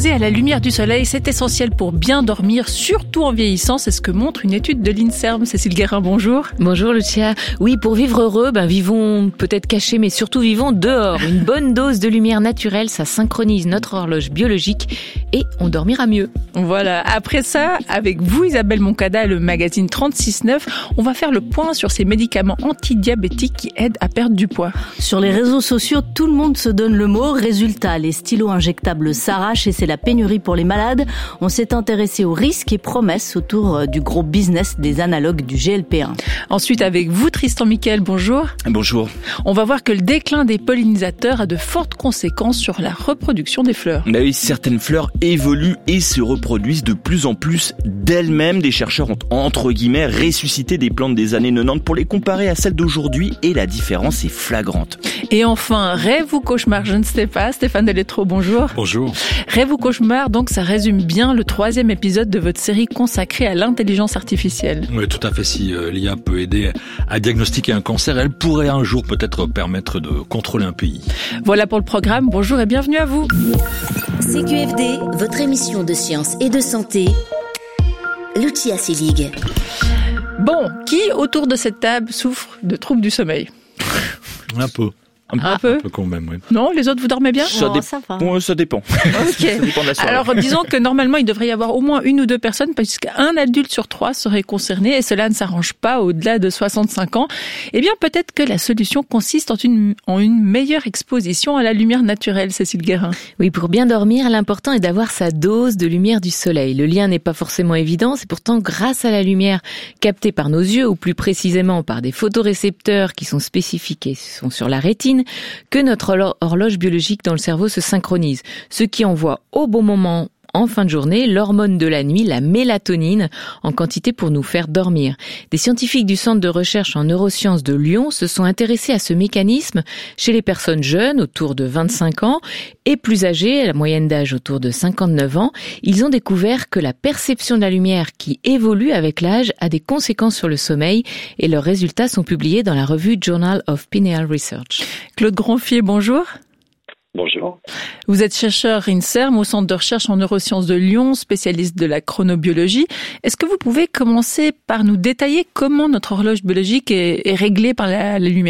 S'exposer à la lumière du soleil, c'est essentiel pour bien dormir, surtout en vieillissant. C'est ce que montre une étude de l'INSERM. Cécile Guérin, bonjour. Bonjour Lucia. Oui, pour vivre heureux, vivons peut-être cachés, mais surtout vivons dehors. Une bonne dose de lumière naturelle, ça synchronise notre horloge biologique et on dormira mieux. Voilà. Après ça, avec vous Isabelle Moncada, le magazine 36.9, on va faire le point sur ces médicaments antidiabétiques qui aident à perdre du poids. Sur les réseaux sociaux, tout le monde se donne le mot. Résultat, les stylos injectables s'arrachent et c'est la pénurie pour les malades. On s'est intéressé aux risques et promesses autour du gros business des analogues du GLP-1. Ensuite, avec vous Tristan Mickaël, bonjour. Bonjour. On va voir que le déclin des pollinisateurs a de fortes conséquences sur la reproduction des fleurs. Oui, certaines fleurs évoluent et se reproduisent de plus en plus d'elles-mêmes. Des chercheurs ont entre guillemets ressuscité des plantes des années 90 pour les comparer à celles d'aujourd'hui et la différence est flagrante. Et enfin, rêve ou cauchemar, je ne sais pas. Stéphane Deletreau, bonjour. Bonjour. Rêve ou cauchemar, donc ça résume bien le 3e épisode de votre série consacrée à l'intelligence artificielle. Oui, tout à fait. Si l'IA peut aider à diagnostiquer un cancer, elle pourrait un jour peut-être permettre de contrôler un pays. Voilà pour le programme. Bonjour et bienvenue à vous. CQFD, votre émission de science et de santé. Lucia Selig. Bon, qui autour de cette table souffre de troubles du sommeil ? Un peu. Un peu quand même, oui. Non, les autres, vous dormez bien ? Ça dépend. Ok. Ça dépend de la soirée. Alors, disons que normalement, il devrait y avoir au moins 1 ou 2 personnes, puisqu'un adulte sur 3 serait concerné, et cela ne s'arrange pas au-delà de 65 ans. Eh bien, peut-être que la solution consiste en une meilleure exposition à la lumière naturelle, Cécile Guérin. Oui, pour bien dormir, l'important est d'avoir sa dose de lumière du soleil. Le lien n'est pas forcément évident, c'est pourtant grâce à la lumière captée par nos yeux, ou plus précisément par des photorécepteurs qui sont spécifiques et sont sur la rétine, que notre horloge biologique dans le cerveau se synchronise, ce qui envoie au bon moment en fin de journée l'hormone de la nuit, la mélatonine, en quantité pour nous faire dormir. Des scientifiques du Centre de recherche en neurosciences de Lyon se sont intéressés à ce mécanisme chez les personnes jeunes, autour de 25 ans, et plus âgées, la moyenne d'âge autour de 59 ans. Ils ont découvert que la perception de la lumière qui évolue avec l'âge a des conséquences sur le sommeil et leurs résultats sont publiés dans la revue Journal of Pineal Research. Claude Gronfier, bonjour. Bonjour. Vous êtes chercheur INSERM au Centre de recherche en neurosciences de Lyon, spécialiste de la chronobiologie. Est-ce que vous pouvez commencer par nous détailler comment notre horloge biologique est réglée par la lumière ?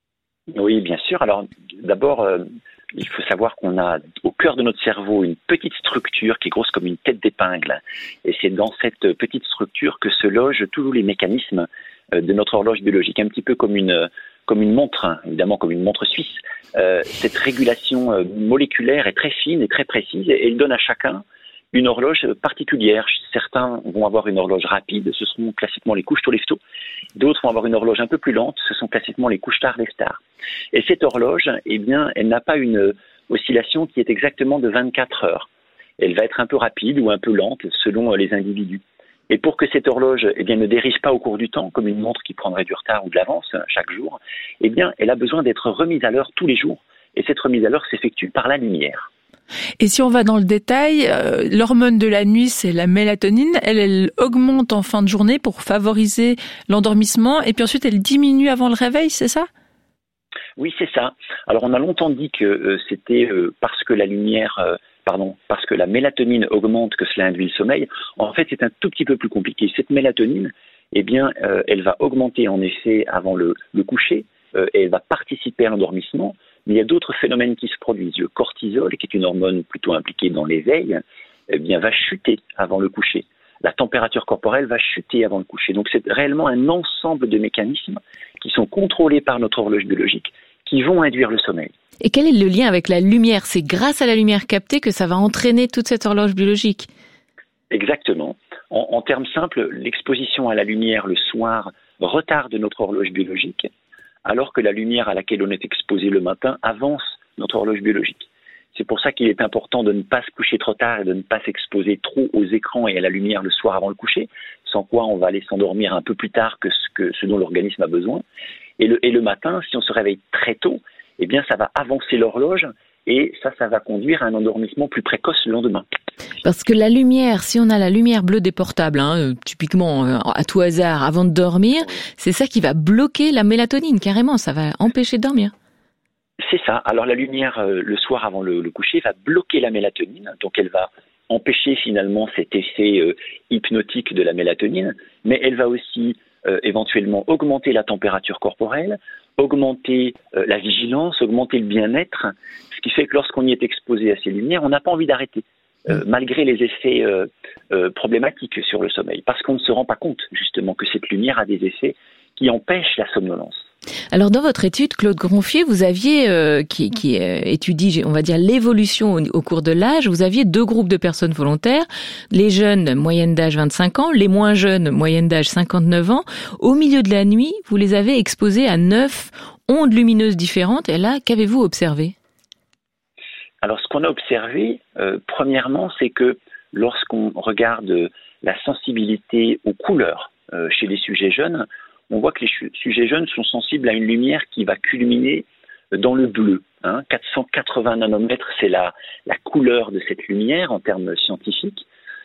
Oui, bien sûr. Alors, d'abord, il faut savoir qu'on a au cœur de notre cerveau une petite structure qui est grosse comme une tête d'épingle. Et c'est dans cette petite structure que se logent tous les mécanismes de notre horloge biologique, un petit peu comme une montre, évidemment comme une montre suisse. Cette régulation moléculaire est très fine et très précise et elle donne à chacun une horloge particulière. Certains vont avoir une horloge rapide, ce seront classiquement les couches-tôt-lève-tôt. D'autres vont avoir une horloge un peu plus lente, ce sont classiquement les couches-tard-lève-tard. Et cette horloge, eh bien, elle n'a pas une oscillation qui est exactement de 24 heures. Elle va être un peu rapide ou un peu lente selon les individus. Et pour que cette horloge ne dérive pas au cours du temps, comme une montre qui prendrait du retard ou de l'avance chaque jour, eh bien, elle a besoin d'être remise à l'heure tous les jours. Et cette remise à l'heure s'effectue par la lumière. Et si on va dans le détail, l'hormone de la nuit, c'est la mélatonine. Elle augmente en fin de journée pour favoriser l'endormissement. Et puis ensuite, elle diminue avant le réveil, c'est ça ? Oui, c'est ça. Alors, on a longtemps dit que c'était parce que parce que la mélatonine augmente que cela induit le sommeil. En fait, c'est un tout petit peu plus compliqué. Cette mélatonine, elle va augmenter en effet avant le coucher, et elle va participer à l'endormissement, mais il y a d'autres phénomènes qui se produisent. Le cortisol, qui est une hormone plutôt impliquée dans l'éveil, va chuter avant le coucher. La température corporelle va chuter avant le coucher. Donc, c'est réellement un ensemble de mécanismes qui sont contrôlés par notre horloge biologique, qui vont induire le sommeil. Et quel est le lien avec la lumière ? C'est grâce à la lumière captée que ça va entraîner toute cette horloge biologique ? Exactement. En termes simples, l'exposition à la lumière le soir retarde notre horloge biologique, alors que la lumière à laquelle on est exposé le matin avance notre horloge biologique. C'est pour ça qu'il est important de ne pas se coucher trop tard et de ne pas s'exposer trop aux écrans et à la lumière le soir avant le coucher, sans quoi on va aller s'endormir un peu plus tard que ce dont l'organisme a besoin. Et le matin, si on se réveille très tôt, eh bien ça va avancer l'horloge et ça va conduire à un endormissement plus précoce le lendemain. Parce que la lumière, si on a la lumière bleue des portables, typiquement à tout hasard avant de dormir, c'est ça qui va bloquer la mélatonine carrément, ça va empêcher de dormir. C'est ça. Alors la lumière le soir avant le coucher va bloquer la mélatonine, donc elle va empêcher finalement cet effet hypnotique de la mélatonine, mais elle va aussi éventuellement augmenter la température corporelle, augmenter la vigilance, augmenter le bien-être, ce qui fait que lorsqu'on y est exposé à ces lumières, on n'a pas envie d'arrêter, malgré les effets problématiques sur le sommeil, parce qu'on ne se rend pas compte justement que cette lumière a des effets qui empêchent la somnolence. Alors dans votre étude, Claude Gronfier, vous aviez, qui étudie, on va dire, l'évolution au cours de l'âge, vous aviez 2 groupes de personnes volontaires, les jeunes, moyenne d'âge 25 ans, les moins jeunes, moyenne d'âge 59 ans. Au milieu de la nuit, vous les avez exposés à 9 ondes lumineuses différentes, et là, qu'avez-vous observé ? Alors ce qu'on a observé, premièrement, c'est que lorsqu'on regarde la sensibilité aux couleurs chez les sujets jeunes, on voit que les sujets jeunes sont sensibles à une lumière qui va culminer dans le bleu. 480 nanomètres, c'est la couleur de cette lumière en termes scientifiques,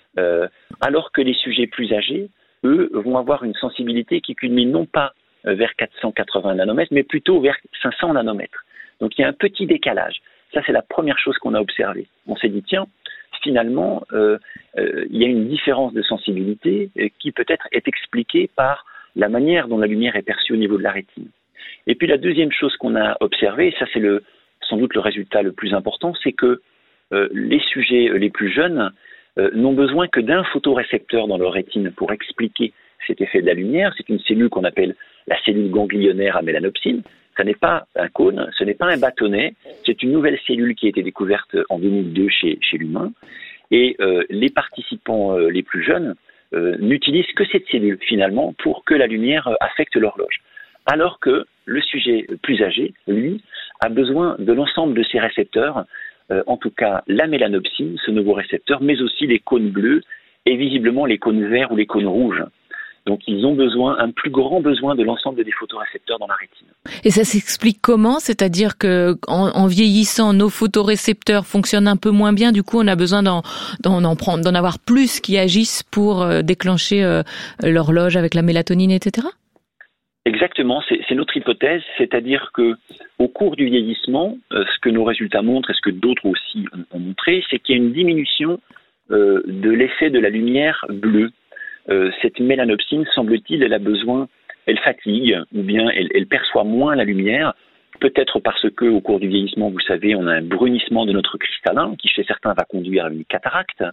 alors que les sujets plus âgés, eux, vont avoir une sensibilité qui culmine non pas vers 480 nanomètres, mais plutôt vers 500 nanomètres. Donc il y a un petit décalage. Ça, c'est la première chose qu'on a observée. On s'est dit, tiens, finalement, il y a une différence de sensibilité qui peut-être est expliquée par la manière dont la lumière est perçue au niveau de la rétine. Et puis la deuxième chose qu'on a observée, et ça c'est sans doute le résultat le plus important, c'est que les sujets les plus jeunes n'ont besoin que d'un photorécepteur dans leur rétine pour expliquer cet effet de la lumière. C'est une cellule qu'on appelle la cellule ganglionnaire à mélanopsine. Ce n'est pas un cône, ce n'est pas un bâtonnet, c'est une nouvelle cellule qui a été découverte en 2002 chez l'humain. Et les participants les plus jeunes n'utilisent que cette cellule finalement pour que la lumière affecte l'horloge. Alors que le sujet plus âgé, lui, a besoin de l'ensemble de ses récepteurs, en tout cas la mélanopsine, ce nouveau récepteur, mais aussi les cônes bleus et visiblement les cônes verts ou les cônes rouges. Donc ils ont un plus grand besoin de l'ensemble des photorécepteurs dans la rétine. Et ça s'explique comment ? C'est-à-dire que en vieillissant, nos photorécepteurs fonctionnent un peu moins bien, du coup on a besoin d'en avoir plus qui agissent pour déclencher l'horloge avec la mélatonine, etc. Exactement, c'est notre hypothèse, c'est-à-dire que au cours du vieillissement, ce que nos résultats montrent et ce que d'autres aussi ont montré, c'est qu'il y a une diminution de l'effet de la lumière bleue. Cette mélanopsine, semble-t-il, elle fatigue, ou bien elle perçoit moins la lumière, peut-être parce que au cours du vieillissement, vous savez, on a un brunissement de notre cristallin, qui chez certains va conduire à une cataracte.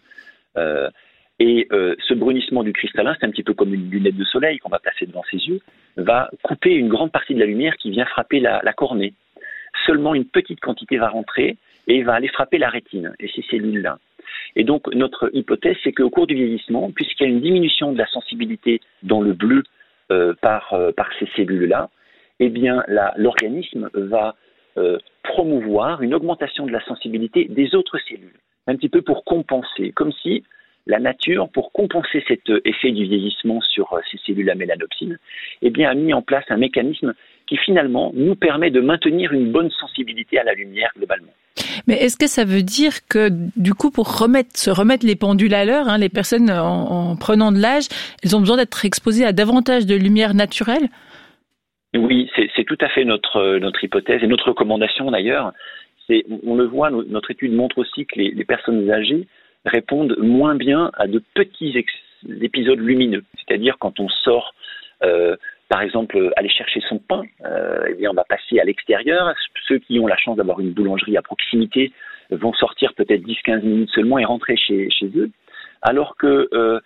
Ce brunissement du cristallin, c'est un petit peu comme une lunette de soleil qu'on va placer devant ses yeux, va couper une grande partie de la lumière qui vient frapper la cornée. Seulement une petite quantité va rentrer et va aller frapper la rétine, et ces cellules-là. Et donc, notre hypothèse, c'est qu'au cours du vieillissement, puisqu'il y a une diminution de la sensibilité dans le bleu par ces cellules-là, eh bien, l'organisme va promouvoir une augmentation de la sensibilité des autres cellules, un petit peu pour compenser, comme si la nature, pour compenser cet effet du vieillissement sur ces cellules à mélanopsine, eh bien, a mis en place un mécanisme qui finalement nous permet de maintenir une bonne sensibilité à la lumière globalement. Mais est-ce que ça veut dire que, du coup, pour se remettre les pendules à l'heure, les personnes en prenant de l'âge, elles ont besoin d'être exposées à davantage de lumière naturelle ? Oui, c'est tout à fait notre hypothèse et notre recommandation d'ailleurs. On le voit, notre étude montre aussi que les personnes âgées répondent moins bien à de petits épisodes lumineux. C'est-à-dire quand on sort, par exemple, aller chercher son pain, eh bien on va passer à l'extérieur. Ceux qui ont la chance d'avoir une boulangerie à proximité vont sortir peut-être 10-15 minutes seulement et rentrer chez eux. Alors que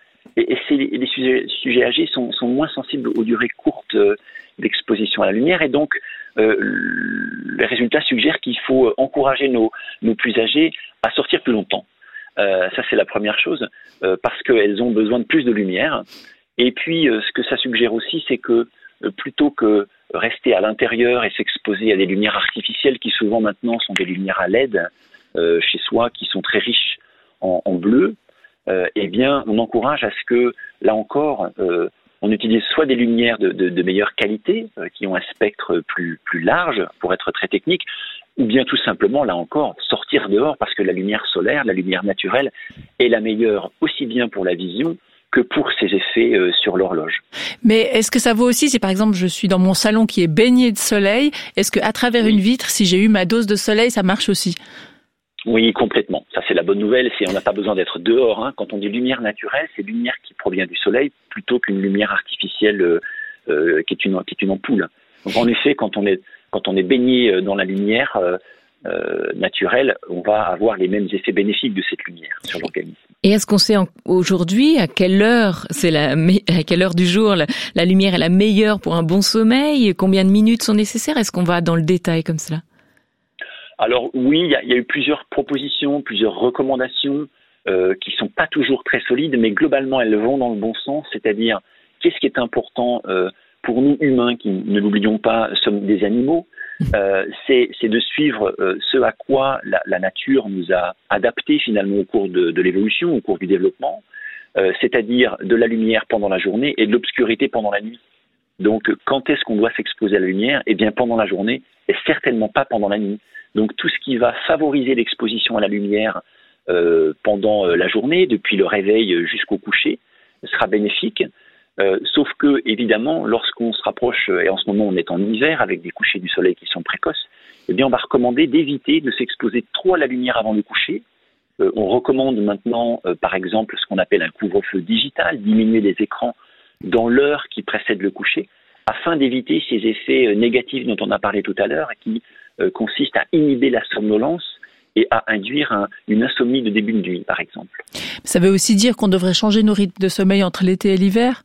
les sujets âgés sont moins sensibles aux durées courtes d'exposition à la lumière et donc les résultats suggèrent qu'il faut encourager nos plus âgés à sortir plus longtemps. Ça c'est la première chose parce qu'elles ont besoin de plus de lumière. Et puis ce que ça suggère aussi, c'est que plutôt que rester à l'intérieur et s'exposer à des lumières artificielles qui souvent maintenant sont des lumières à LED chez soi, qui sont très riches en bleu, eh bien on encourage à ce que, là encore, on utilise soit des lumières de meilleure qualité, qui ont un spectre plus large pour être très technique, ou bien tout simplement, là encore, sortir dehors parce que la lumière solaire, la lumière naturelle, est la meilleure aussi bien pour la vision que pour ses effets sur l'horloge. Mais est-ce que ça vaut aussi si par exemple je suis dans mon salon qui est baigné de soleil, est-ce que à travers une vitre, si j'ai eu ma dose de soleil, ça marche aussi? Oui, complètement. Ça, c'est la bonne nouvelle. On n'a pas besoin d'être dehors. Quand on dit lumière naturelle, c'est lumière qui provient du soleil plutôt qu'une lumière artificielle qui est une ampoule. Donc, en effet, quand on est baigné dans la lumière naturelle, on va avoir les mêmes effets bénéfiques de cette lumière sur l'organisme. Et est-ce qu'on sait aujourd'hui à quelle heure du jour la lumière est la meilleure pour un bon sommeil? Combien de minutes sont nécessaires? Est-ce qu'on va dans le détail comme cela? Alors oui, il y a eu plusieurs propositions, plusieurs recommandations qui sont pas toujours très solides, mais globalement elles vont dans le bon sens, c'est-à-dire qu'est-ce qui est important pour nous humains, qui ne l'oublions pas, sommes des animaux, c'est de suivre ce à quoi la nature nous a adapté finalement au cours de l'évolution, au cours du développement, c'est-à-dire de la lumière pendant la journée et de l'obscurité pendant la nuit. Donc quand est-ce qu'on doit s'exposer à la lumière? Eh bien pendant la journée et certainement pas pendant la nuit. Donc tout ce qui va favoriser l'exposition à la lumière pendant la journée, depuis le réveil jusqu'au coucher, sera bénéfique. Sauf que, évidemment, lorsqu'on se rapproche, et en ce moment on est en hiver avec des couchers du soleil qui sont précoces, eh bien on va recommander d'éviter de s'exposer trop à la lumière avant le coucher. On recommande maintenant, par exemple, ce qu'on appelle un couvre-feu digital, diminuer les écrans dans l'heure qui précède le coucher, afin d'éviter ces effets négatifs dont on a parlé tout à l'heure, qui consistent à inhiber la somnolence et à induire une insomnie de début de nuit, par exemple. Ça veut aussi dire qu'on devrait changer nos rythmes de sommeil entre l'été et l'hiver?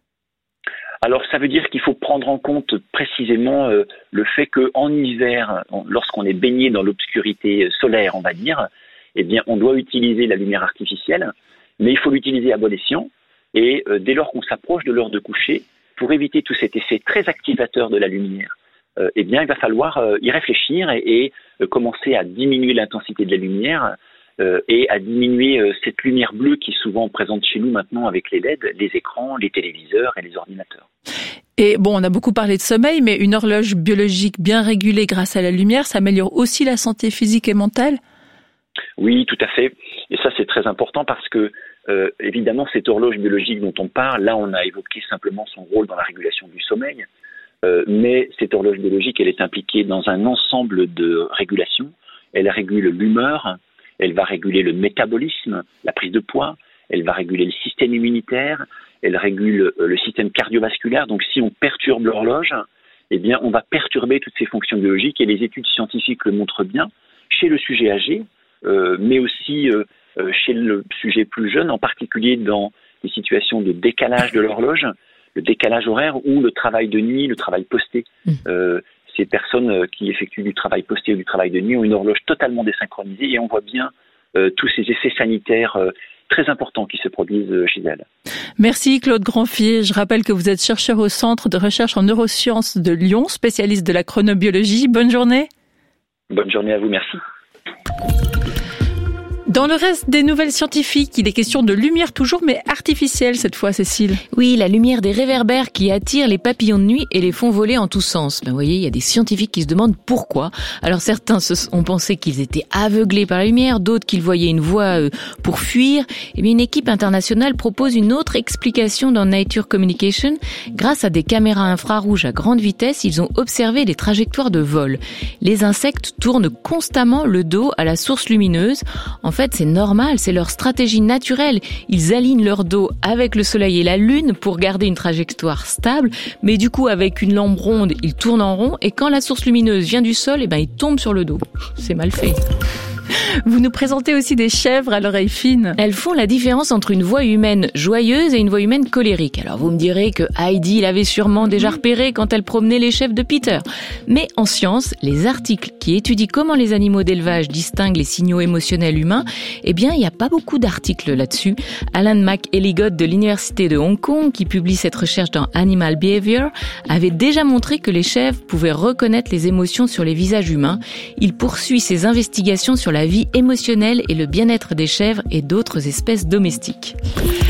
Alors, ça veut dire qu'il faut prendre en compte précisément le fait qu'en hiver, lorsqu'on est baigné dans l'obscurité solaire, on va dire, eh bien, on doit utiliser la lumière artificielle, mais il faut l'utiliser à bon escient. Et dès lors qu'on s'approche de l'heure de coucher, pour éviter tout cet effet très activateur de la lumière, eh bien, il va falloir y réfléchir et commencer à diminuer l'intensité de la lumière et à diminuer cette lumière bleue qui est souvent présente chez nous maintenant avec les LED, les écrans, les téléviseurs et les ordinateurs. Et bon, on a beaucoup parlé de sommeil, mais une horloge biologique bien régulée grâce à la lumière, ça améliore aussi la santé physique et mentale? Oui, tout à fait. Et ça, c'est très important parce que, évidemment, cette horloge biologique dont on parle, là, on a évoqué simplement son rôle dans la régulation du sommeil. Mais cette horloge biologique, elle est impliquée dans un ensemble de régulations. Elle régule l'humeur, elle va réguler le métabolisme, la prise de poids, elle va réguler le système immunitaire, elle régule le système cardiovasculaire. Donc si on perturbe l'horloge, eh bien on va perturber toutes ces fonctions biologiques et les études scientifiques le montrent bien chez le sujet âgé, mais aussi chez le sujet plus jeune, en particulier dans les situations de décalage de l'horloge, le décalage horaire ou le travail de nuit, le travail posté. Ces personnes qui effectuent du travail posté ou du travail de nuit ont une horloge totalement désynchronisée et on voit bien tous ces effets sanitaires très importants qui se produisent chez elles. Merci Claude Grandfier. Je rappelle que vous êtes chercheur au Centre de recherche en neurosciences de Lyon, spécialiste de la chronobiologie. Bonne journée. Bonne journée à vous, merci. Dans le reste des nouvelles scientifiques, il est question de lumière toujours, mais artificielle cette fois, Cécile. Oui, la lumière des réverbères qui attire les papillons de nuit et les font voler en tous sens. Vous voyez, il y a des scientifiques qui se demandent pourquoi. Alors certains ont pensé qu'ils étaient aveuglés par la lumière, d'autres qu'ils voyaient une voie pour fuir. Et bien, une équipe internationale propose une autre explication dans Nature Communication. Grâce à des caméras infrarouges à grande vitesse, ils ont observé les trajectoires de vol. Les insectes tournent constamment le dos à la source lumineuse. En fait, c'est normal, c'est leur stratégie naturelle. Ils alignent leur dos avec le soleil et la lune pour garder une trajectoire stable, mais du coup, avec une lampe ronde, ils tournent en rond et quand la source lumineuse vient du sol, ils tombent sur le dos. C'est mal fait. Vous nous présentez aussi des chèvres à l'oreille fine. Elles font la différence entre une voix humaine joyeuse et une voix humaine colérique. Alors vous me direz que Heidi l'avait sûrement déjà repéré quand elle promenait les chèvres de Peter. Mais en science, les articles qui étudient comment les animaux d'élevage distinguent les signaux émotionnels humains, il n'y a pas beaucoup d'articles là-dessus. Alan McElligott de l'Université de Hong Kong, qui publie cette recherche dans Animal Behavior, avait déjà montré que les chèvres pouvaient reconnaître les émotions sur les visages humains. Il poursuit ses investigations sur la vie émotionnelle et le bien-être des chèvres et d'autres espèces domestiques.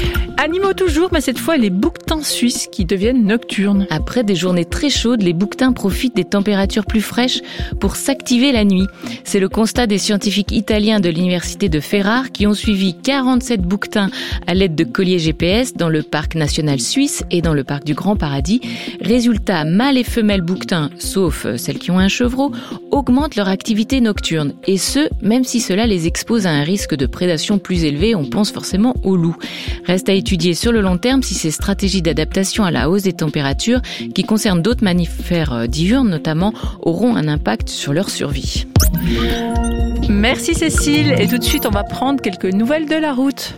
Animaux toujours, mais cette fois les bouquetins suisses qui deviennent nocturnes. Après des journées très chaudes, les bouquetins profitent des températures plus fraîches pour s'activer la nuit. C'est le constat des scientifiques italiens de l'université de Ferrare qui ont suivi 47 bouquetins à l'aide de colliers GPS dans le parc national suisse et dans le parc du Grand Paradis. Résultat, mâles et femelles bouquetins, sauf celles qui ont un chevreau, augmentent leur activité nocturne. Et ce, même si cela les expose à un risque de prédation plus élevé, on pense forcément aux loups. Reste à étudier sur le long terme si ces stratégies d'adaptation à la hausse des températures, qui concernent d'autres mammifères diurnes notamment, auront un impact sur leur survie. Merci Cécile, et tout de suite on va prendre quelques nouvelles de la route.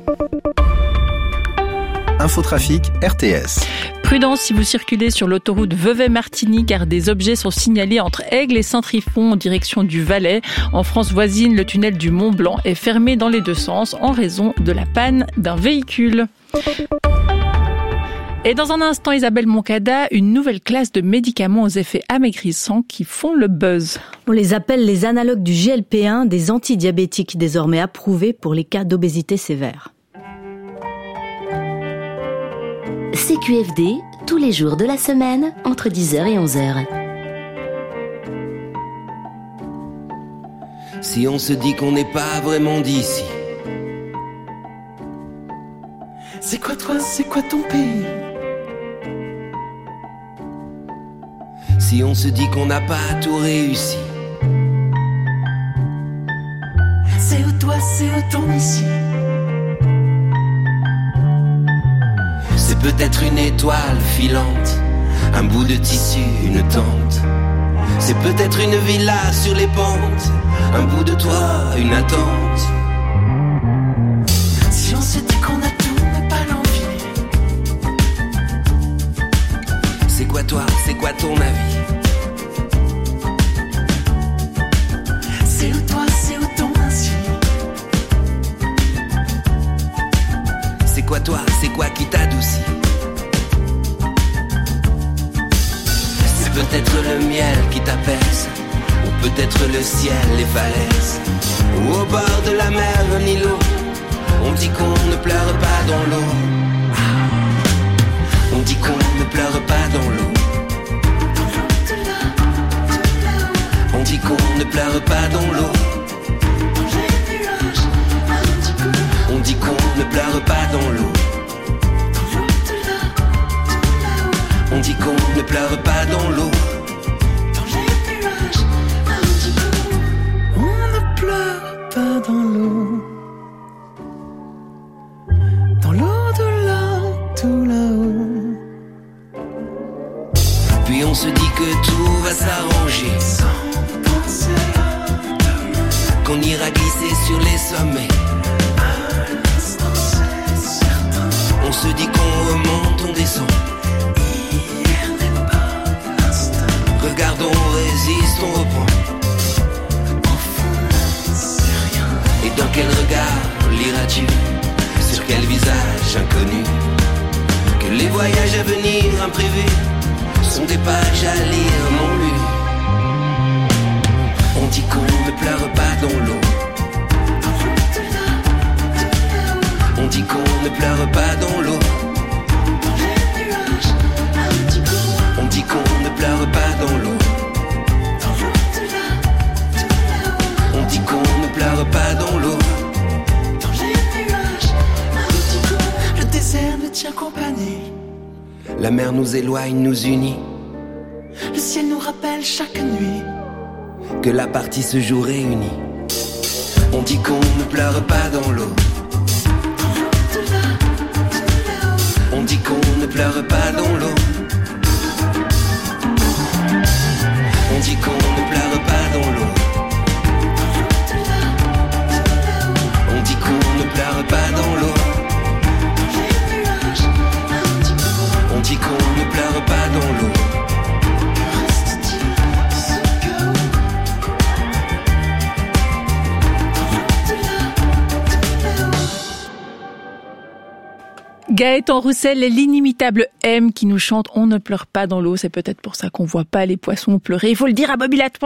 Infotrafic RTS. Prudence si vous circulez sur l'autoroute Vevey-Martigny car des objets sont signalés entre Aigle et Saint-Trifon en direction du Valais. En France voisine, le tunnel du Mont Blanc est fermé dans les deux sens en raison de la panne d'un véhicule. Et dans un instant, Isabelle Moncada, une nouvelle classe de médicaments aux effets amaigrissants qui font le buzz. On les appelle les analogues du GLP-1, des antidiabétiques désormais approuvés pour les cas d'obésité sévère. CQFD, tous les jours de la semaine, entre 10h et 11h. Si on se dit qu'on n'est pas vraiment d'ici, c'est quoi toi, c'est quoi ton pays? Si on se dit qu'on n'a pas tout réussi, c'est où toi, c'est où ton ici? C'est peut-être une étoile filante, un bout de tissu, une tente. C'est peut-être une villa sur les pentes, un bout de toit, une attente. Si on se dit qu'on a tout mais pas l'envie, c'est quoi toi, c'est quoi ton avis? C'est où toi, c'est où ton ainsi? C'est quoi toi, c'est quoi qui t'adoucit? C'est peut-être le miel qui t'apaise, ou peut-être le ciel, les falaises, ou au bord de la mer, un îlot. On dit qu'on ne pleure pas dans l'eau. On dit qu'on ne pleure pas dans l'eau. On dit qu'on ne pleure pas dans l'eau. On dit qu'on ne pleure pas dans l'eau. On dit qu'on ne pleure pas dans l'eau. On ne pleure pas dans l'eau. Dans l'eau de là, tout là-haut. Puis on se dit que tout va s'arranger, sans penser qu'on ira glisser sur les sommets. On se dit qu'on remonte, on descend. Hier n'est pas l'instant. Regardons, on résiste, on reprend. Au fond, c'est rien. Et dans quel regard liras-tu? Sur quel visage inconnu? Que les voyages à venir imprévus sont des pages à lire non lues. On dit qu'on ne pleure pas dans l'eau. On dit qu'on ne pleure pas dans l'eau. On dit qu'on ne pleure pas dans l'eau. On dit qu'on ne pleure pas dans l'eau. Le désert nous tient compagnie. La mer nous éloigne, nous unit. Le ciel nous rappelle chaque nuit que la partie se joue réunie. On dit qu'on ne pleure pas dans l'eau. On dit qu'on ne pleure pas dans l'eau. On dit qu'on ne pleure pas dans l'eau. On dit qu'on ne pleure pas dans l'eau. On dit qu'on ne pleure pas dans l'eau. Gaëtan Roussel et l'inimitable M qui nous chante « On ne pleure pas dans l'eau ». C'est peut-être pour ça qu'on voit pas les poissons pleurer. Il faut le dire à Bobby Lapointe.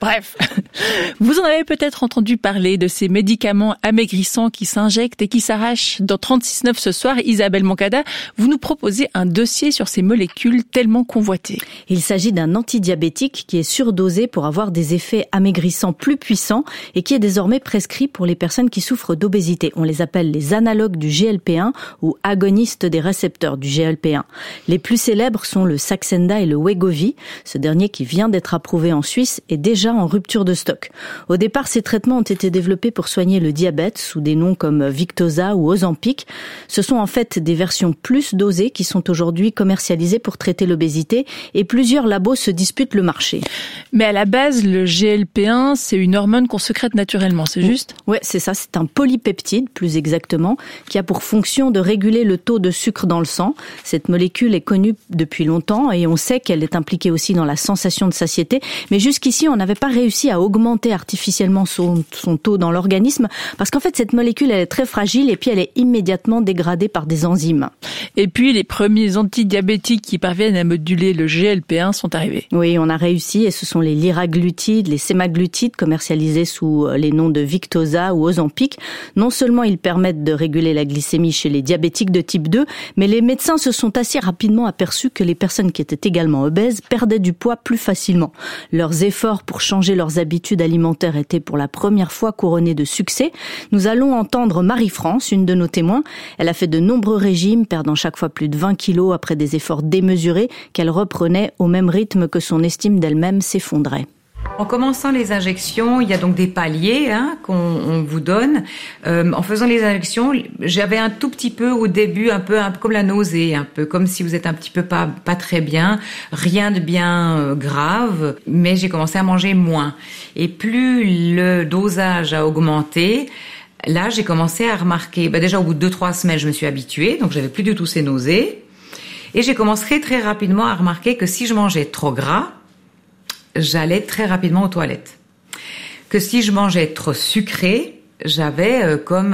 Bref, vous en avez peut-être entendu parler de ces médicaments amaigrissants qui s'injectent et qui s'arrachent. Dans 36.9 ce soir, Isabelle Moncada, vous nous proposez un dossier sur ces molécules tellement convoitées. Il s'agit d'un antidiabétique qui est surdosé pour avoir des effets amaigrissants plus puissants et qui est désormais prescrit pour les personnes qui souffrent d'obésité. On les appelle les analogues du GLP-1 ou agonistes des récepteurs du GLP-1. Les plus célèbres sont le Saxenda et le Wegovy. Ce dernier qui vient d'être approuvé en Suisse est déjà en rupture de stock. Au départ, ces traitements ont été développés pour soigner le diabète sous des noms comme Victoza ou Ozempic. Ce sont en fait des versions plus dosées qui sont aujourd'hui commercialisées pour traiter l'obésité et plusieurs labos se disputent le marché. Mais à la base, le GLP-1, c'est une hormone qu'on sécrète naturellement, c'est juste ? Ouais, c'est ça, c'est un polypeptide, plus exactement, qui a pour fonction de réguler le taux de sucre dans le sang. Cette molécule est connue depuis longtemps et on sait qu'elle est impliquée aussi dans la sensation de satiété. Mais jusqu'ici, on n'avait pas réussi à augmenter artificiellement son taux dans l'organisme parce qu'en fait, cette molécule, elle est très fragile et puis elle est immédiatement dégradée par des enzymes. Et puis, les premiers antidiabétiques qui parviennent à moduler le GLP-1 sont arrivés. Oui, on a réussi et ce sont les liraglutides, les sémaglutides commercialisés sous les noms de Victoza ou Ozempic. Non seulement ils permettent de réguler la glycémie chez les diabétiques de type 2, mais les médecins se sont assez rapidement aperçus que les personnes qui étaient également obèses perdaient du poids plus facilement. Leurs efforts pour changer leurs habitudes alimentaires étaient pour la première fois couronnés de succès. Nous allons entendre Marie-France, une de nos témoins. Elle a fait de nombreux régimes, perdant chaque fois plus de 20 kilos après des efforts démesurés qu'elle reprenait au même rythme que son estime d'elle-même s'effondrait. En commençant les injections, il y a donc des paliers qu'on vous donne. En faisant les injections, j'avais un tout petit peu au début, un peu comme la nausée, un peu comme si vous êtes un petit peu pas très bien, rien de bien grave, mais j'ai commencé à manger moins. Et plus le dosage a augmenté, là j'ai commencé à remarquer, déjà au bout de 2-3 semaines, je me suis habituée, donc j'avais plus du tout ces nausées. Et j'ai commencé très rapidement à remarquer que si je mangeais trop gras, j'allais très rapidement aux toilettes. Que si je mangeais trop sucré, j'avais comme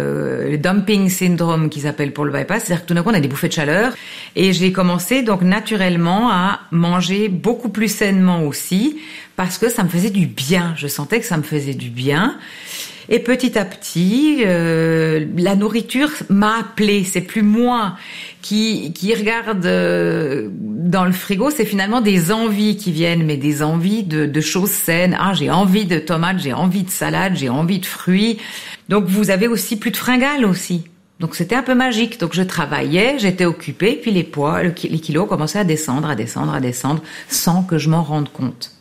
le dumping syndrome qu'ils appellent pour le bypass, c'est-à-dire que tout d'un coup on a des bouffées de chaleur. Et j'ai commencé donc naturellement à manger beaucoup plus sainement aussi, parce que ça me faisait du bien. Je sentais que ça me faisait du bien. Et petit à petit, la nourriture m'a appelée. C'est plus moi qui regarde dans le frigo, c'est finalement des envies qui viennent, mais des envies de choses saines. Ah, j'ai envie de tomates, j'ai envie de salade, j'ai envie de fruits. Donc vous avez aussi plus de fringales aussi. Donc c'était un peu magique. Donc je travaillais, j'étais occupée, puis les kilos commençaient à descendre, sans que je m'en rende compte.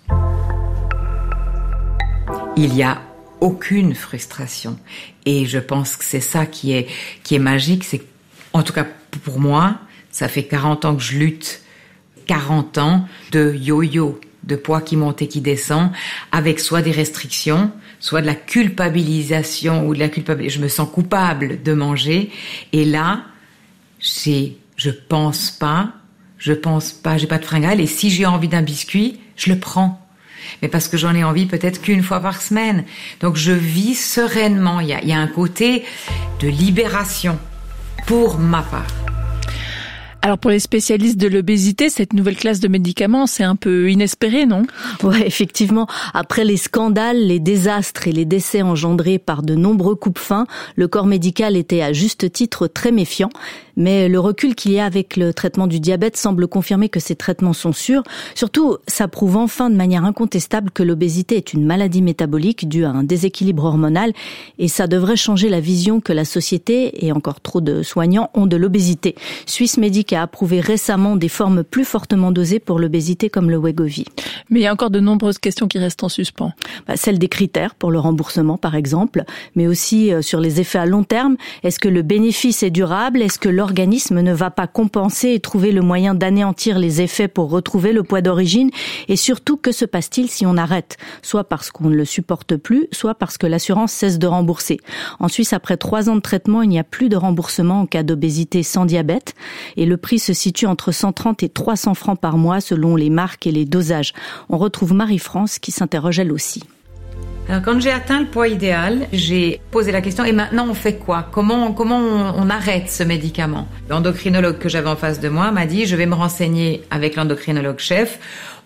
Il y a aucune frustration. Et je pense que c'est ça qui est magique. C'est, en tout cas pour moi, ça fait 40 ans que je lutte. 40 ans de yo-yo, de poids qui monte et qui descend, avec soit des restrictions, soit de la culpabilisation ou de la culpabilité. Je me sens coupable de manger. Et là, je pense pas, j'ai pas de fringales. Et si j'ai envie d'un biscuit, je le prends. Mais parce que j'en ai envie peut-être qu'une fois par semaine. Donc je vis sereinement. Il y a un côté de libération pour ma part. Alors pour les spécialistes de l'obésité, cette nouvelle classe de médicaments, c'est un peu inespéré, non ? Ouais, effectivement. Après les scandales, les désastres et les décès engendrés par de nombreux coupes-fins, le corps médical était à juste titre très méfiant. Mais le recul qu'il y a avec le traitement du diabète semble confirmer que ces traitements sont sûrs. Surtout, ça prouve enfin de manière incontestable que l'obésité est une maladie métabolique due à un déséquilibre hormonal. Et ça devrait changer la vision que la société et encore trop de soignants ont de l'obésité. Swissmedic a approuvé récemment des formes plus fortement dosées pour l'obésité comme le Wegovy. Mais il y a encore de nombreuses questions qui restent en suspens. Celle des critères pour le remboursement par exemple, mais aussi sur les effets à long terme. Est-ce que le bénéfice est durable ? Est-ce que l'organisme ne va pas compenser et trouver le moyen d'anéantir les effets pour retrouver le poids d'origine ? Et surtout, que se passe-t-il si on arrête ? Soit parce qu'on ne le supporte plus, soit parce que l'assurance cesse de rembourser. En Suisse, après 3 ans de traitement, il n'y a plus de remboursement en cas d'obésité sans diabète. Et le prix se situe entre 130 et 300 francs par mois selon les marques et les dosages. On retrouve Marie-France qui s'interroge elle aussi. Alors quand j'ai atteint le poids idéal, j'ai posé la question, et maintenant on fait quoi ? Comment on arrête ce médicament ? L'endocrinologue que j'avais en face de moi m'a dit, je vais me renseigner avec l'endocrinologue chef.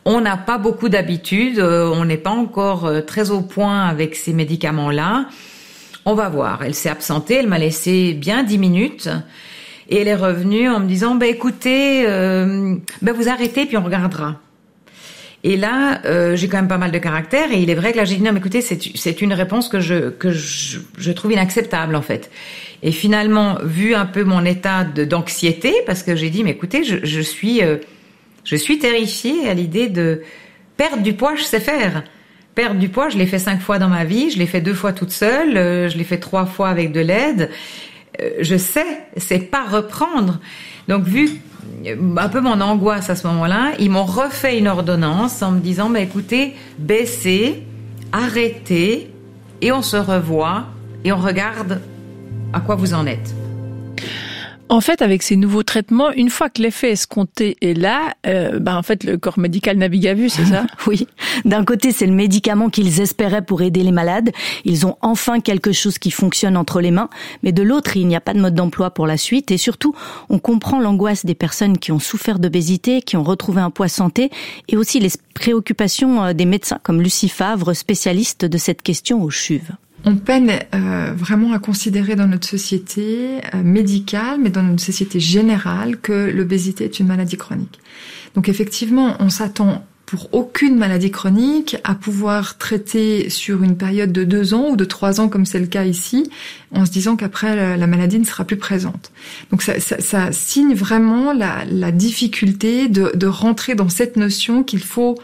On n'a pas beaucoup d'habitude, on n'est pas encore très au point avec ces médicaments-là. On va voir. Elle s'est absentée, elle m'a laissé bien 10 minutes et elle est revenue en me disant écoutez, vous arrêtez puis on regardera. Et là, j'ai quand même pas mal de caractère et il est vrai que là j'ai dit non mais écoutez, c'est une réponse que je trouve inacceptable en fait. Et finalement, vu un peu mon état d'anxiété, parce que j'ai dit mais écoutez, je suis terrifiée à l'idée de perdre du poids, je sais faire. Perdre du poids, je l'ai fait 5 fois dans ma vie, je l'ai fait 2 fois toute seule, je l'ai fait 3 fois avec de l'aide. Je sais, c'est pas reprendre. Donc vu un peu mon angoisse à ce moment-là, ils m'ont refait une ordonnance en me disant écoutez, baissez, arrêtez et on se revoit et on regarde à quoi vous en êtes. En fait, avec ces nouveaux traitements, une fois que l'effet escompté est là, en fait, le corps médical navigue à vue, c'est ça? Oui. D'un côté, c'est le médicament qu'ils espéraient pour aider les malades. Ils ont enfin quelque chose qui fonctionne entre les mains. Mais de l'autre, il n'y a pas de mode d'emploi pour la suite. Et surtout, on comprend l'angoisse des personnes qui ont souffert d'obésité, qui ont retrouvé un poids santé, et aussi les préoccupations des médecins, comme Lucie Favre, spécialiste de cette question au CHUV. On peine vraiment à considérer dans notre société médicale, mais dans notre société générale, que l'obésité est une maladie chronique. Donc effectivement, on s'attend pour aucune maladie chronique à pouvoir traiter sur une période de 2 ans ou de 3 ans, comme c'est le cas ici, en se disant qu'après la maladie ne sera plus présente. Donc ça signe vraiment la difficulté de rentrer dans cette notion qu'il faut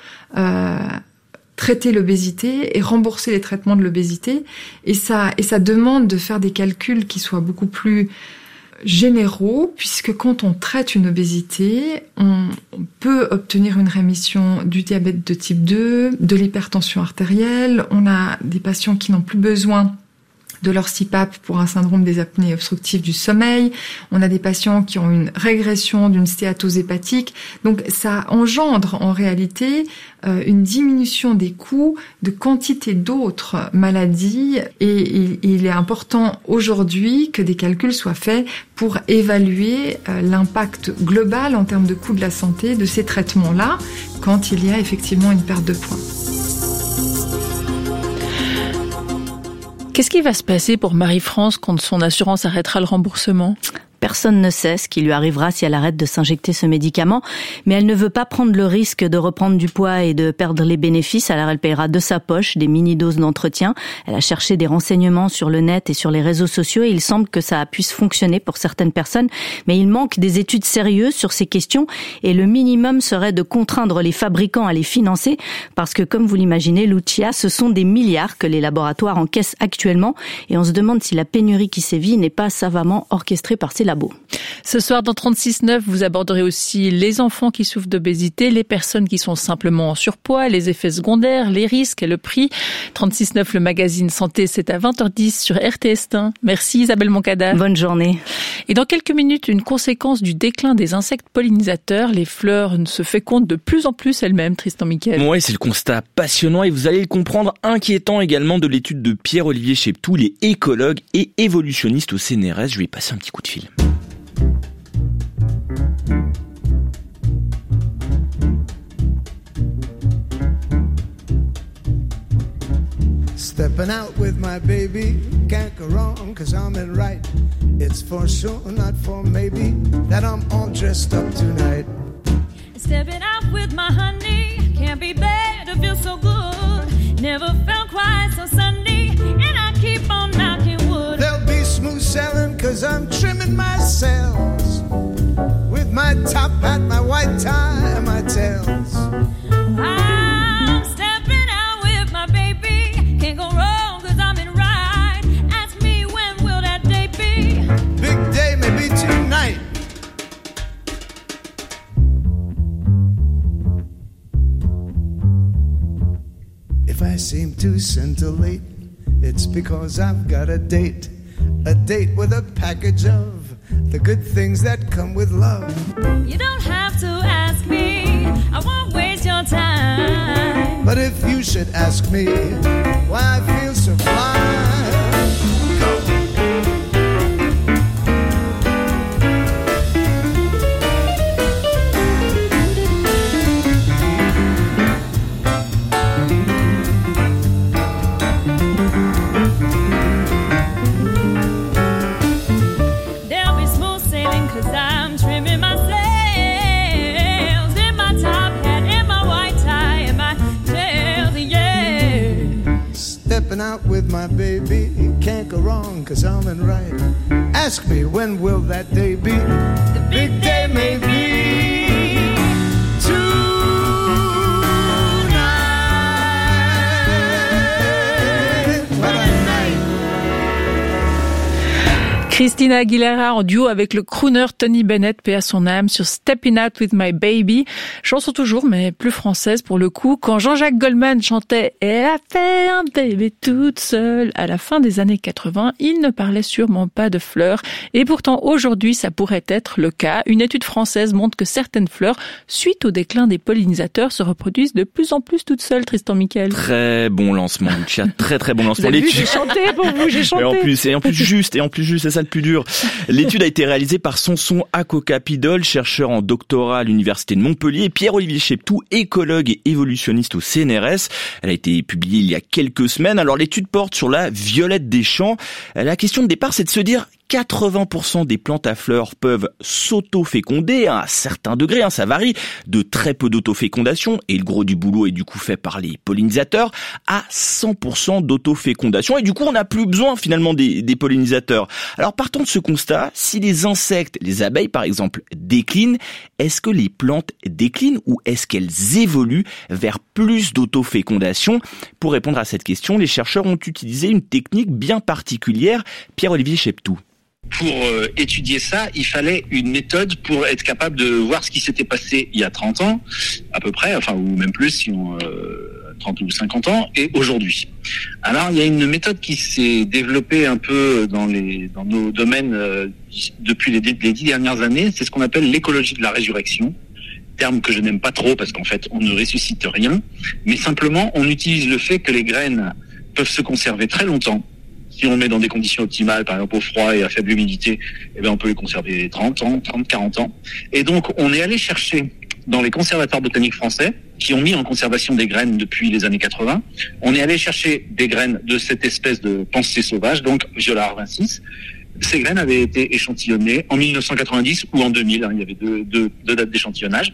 traiter l'obésité et rembourser les traitements de l'obésité. Et ça demande de faire des calculs qui soient beaucoup plus généraux, puisque quand on traite une obésité, on peut obtenir une rémission du diabète de type 2, de l'hypertension artérielle. On a des patients qui n'ont plus besoin de leur CPAP pour un syndrome des apnées obstructives du sommeil. On a des patients qui ont une régression d'une stéatose hépatique. Donc ça engendre en réalité une diminution des coûts de quantité d'autres maladies. Et il est important aujourd'hui que des calculs soient faits pour évaluer l'impact global en termes de coûts de la santé de ces traitements-là quand il y a effectivement une perte de poids. Qu'est-ce qui va se passer pour Marie-France quand son assurance arrêtera le remboursement ? Personne ne sait ce qui lui arrivera si elle arrête de s'injecter ce médicament, mais elle ne veut pas prendre le risque de reprendre du poids et de perdre les bénéfices, alors elle paiera de sa poche des mini-doses d'entretien. Elle a cherché des renseignements sur le net et sur les réseaux sociaux et il semble que ça puisse fonctionner pour certaines personnes, mais il manque des études sérieuses sur ces questions et le minimum serait de contraindre les fabricants à les financer parce que, comme vous l'imaginez, Lucia, ce sont des milliards que les laboratoires encaissent actuellement et on se demande si la pénurie qui sévit n'est pas savamment orchestrée par ces labos. Ce soir, dans 36.9, vous aborderez aussi les enfants qui souffrent d'obésité, les personnes qui sont simplement en surpoids, les effets secondaires, les risques et le prix. 36.9, le magazine Santé, c'est à 20h10 sur RTS1. Merci Isabelle Moncada. Bonne journée. Et dans quelques minutes, une conséquence du déclin des insectes pollinisateurs. Les fleurs ne se fécondent de plus en plus elles-mêmes, Tristan Mickaël. Oui, c'est le constat passionnant et vous allez le comprendre, inquiétant également de l'étude de Pierre-Olivier Cheptou, il est écologue et évolutionniste au CNRS. Je lui ai passé un petit coup de fil. Stepping out with my baby, can't go wrong, cause I'm in right. It's for sure, not for maybe, that I'm all dressed up tonight. Stepping out with my honey, can't be bad, it feels so good. Never felt quite so sunny, and I keep on knocking wood. There'll be smooth sailing, cause I'm trimming my sails. With my top hat, my white tie, and my tails. I'm stepping out with my baby, can't go wrong cause I'm in right. Ask me when will that day be? Big day, maybe tonight. If I seem to scintillate, it's because I've got a date with a package of the good things that come with love. You don't have to ask me, I won't waste your time. But if you should ask me why I feel so fly, my baby. Can't go wrong, 'cause I'm in right. Ask me, when will that day be? The big day may be tonight. What a night. Christina Aguilera en duo avec le crooner Tony Bennett, paix à son âme, sur Steppin' Out With My Baby. Chanson toujours, mais plus française pour le coup. Quand Jean-Jacques Goldman chantait « Elle a fait un bébé toute seule » à la fin des années 80, il ne parlait sûrement pas de fleurs. Et pourtant, aujourd'hui, ça pourrait être le cas. Une étude française montre que certaines fleurs, suite au déclin des pollinisateurs, se reproduisent de plus en plus toutes seules, Tristan Mickaël. Très bon lancement, Lucia. Très très bon lancement. Vous avez vu, j'ai chanté pour vous, j'ai chanté. Et en plus juste, c'est ça le plus dur. L'étude a été réalisée par Samson Akokapidol, chercheur en doctorat à l'université de Montpellier, et Pierre-Olivier Cheptou, écologue et évolutionniste au CNRS. Elle a été publiée il y a quelques semaines. Alors l'étude porte sur la violette des champs. La question de départ, c'est de se dire 80% des plantes à fleurs peuvent s'auto-féconder à un certain degré, ça varie, de très peu d'autofécondation, et le gros du boulot est du coup fait par les pollinisateurs, à 100% d'autofécondation, et du coup on n'a plus besoin finalement des pollinisateurs. Alors partons de ce constat, si les insectes, les abeilles par exemple, déclinent, est-ce que les plantes déclinent ou est-ce qu'elles évoluent vers plus d'autofécondation? Pour répondre à cette question, les chercheurs ont utilisé une technique bien particulière. Pierre-Olivier Cheptou. Pour étudier ça, il fallait une méthode pour être capable de voir ce qui s'était passé il y a 30 ans, à peu près, enfin, ou même plus, si on 30 ou 50 ans, et aujourd'hui. Alors, il y a une méthode qui s'est développée un peu dans nos domaines depuis les 10 dernières années, c'est ce qu'on appelle l'écologie de la résurrection. Terme que je n'aime pas trop parce qu'en fait, on ne ressuscite rien, mais simplement, on utilise le fait que les graines peuvent se conserver très longtemps. Si on met dans des conditions optimales, par exemple au froid et à faible humidité, eh bien on peut les conserver 30 ans, 40 ans. Et donc on est allé chercher dans les conservateurs botaniques français, qui ont mis en conservation des graines depuis les années 80, on est allé chercher des graines de cette espèce de pensée sauvage, donc Viola arvensis. Ces graines avaient été échantillonnées en 1990 ou en 2000, il y avait deux dates d'échantillonnage,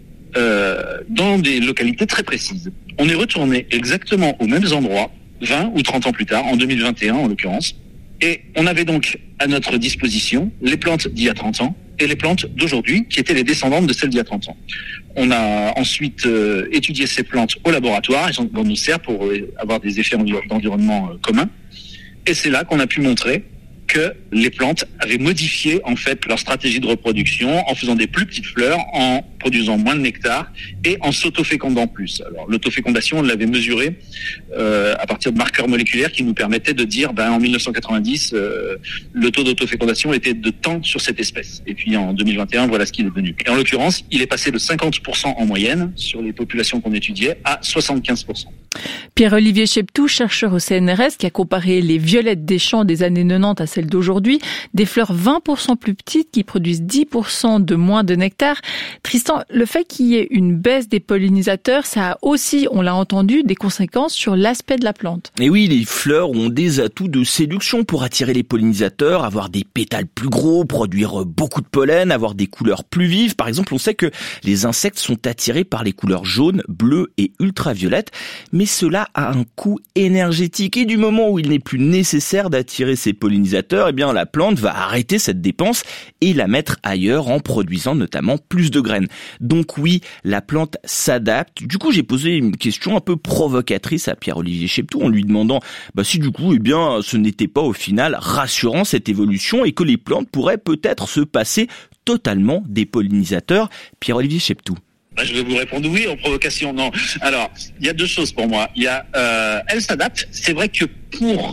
dans des localités très précises. On est retourné exactement aux mêmes endroits, 20 ou 30 ans plus tard, en 2021 en l'occurrence, et on avait donc à notre disposition les plantes d'il y a 30 ans et les plantes d'aujourd'hui, qui étaient les descendantes de celles d'il y a 30 ans. On a ensuite étudié ces plantes au laboratoire, elles nous servent pour avoir des effets d'environnement communs, et c'est là qu'on a pu montrer que les plantes avaient modifié en fait leur stratégie de reproduction en faisant des plus petites fleurs, en produisant moins de nectar et en s'autofécondant plus. Alors l'autofécondation, on l'avait mesurée à partir de marqueurs moléculaires qui nous permettaient de dire en 1990 le taux d'autofécondation était de tant sur cette espèce. Et puis en 2021, voilà ce qu'il est devenu. Et en l'occurrence, il est passé de 50% en moyenne sur les populations qu'on étudiait à 75%. Pierre-Olivier Cheptou, chercheur au CNRS, qui a comparé les violettes des champs des années 90 à celles d'aujourd'hui, des fleurs 20% plus petites qui produisent 10% de moins de nectar. Tristan, le fait qu'il y ait une baisse des pollinisateurs, ça a aussi, on l'a entendu, des conséquences sur l'aspect de la plante. Et oui, les fleurs ont des atouts de séduction pour attirer les pollinisateurs, avoir des pétales plus gros, produire beaucoup de pollen, avoir des couleurs plus vives. Par exemple, on sait que les insectes sont attirés par les couleurs jaunes, bleues et ultraviolettes, mais cela a un coût énergétique. Et du moment où il n'est plus nécessaire d'attirer ces pollinisateurs, eh bien la plante va arrêter cette dépense et la mettre ailleurs en produisant notamment plus de graines. Donc oui, la plante s'adapte. Du coup, j'ai posé une question un peu provocatrice à Pierre-Olivier Cheptou en lui demandant si du coup, eh bien, ce n'était pas au final rassurant cette évolution et que les plantes pourraient peut-être se passer totalement des pollinisateurs. Pierre-Olivier Cheptou. Je vais vous répondre oui en provocation. Non. Alors, il y a deux choses pour moi. Il y a, elle s'adapte. C'est vrai que pour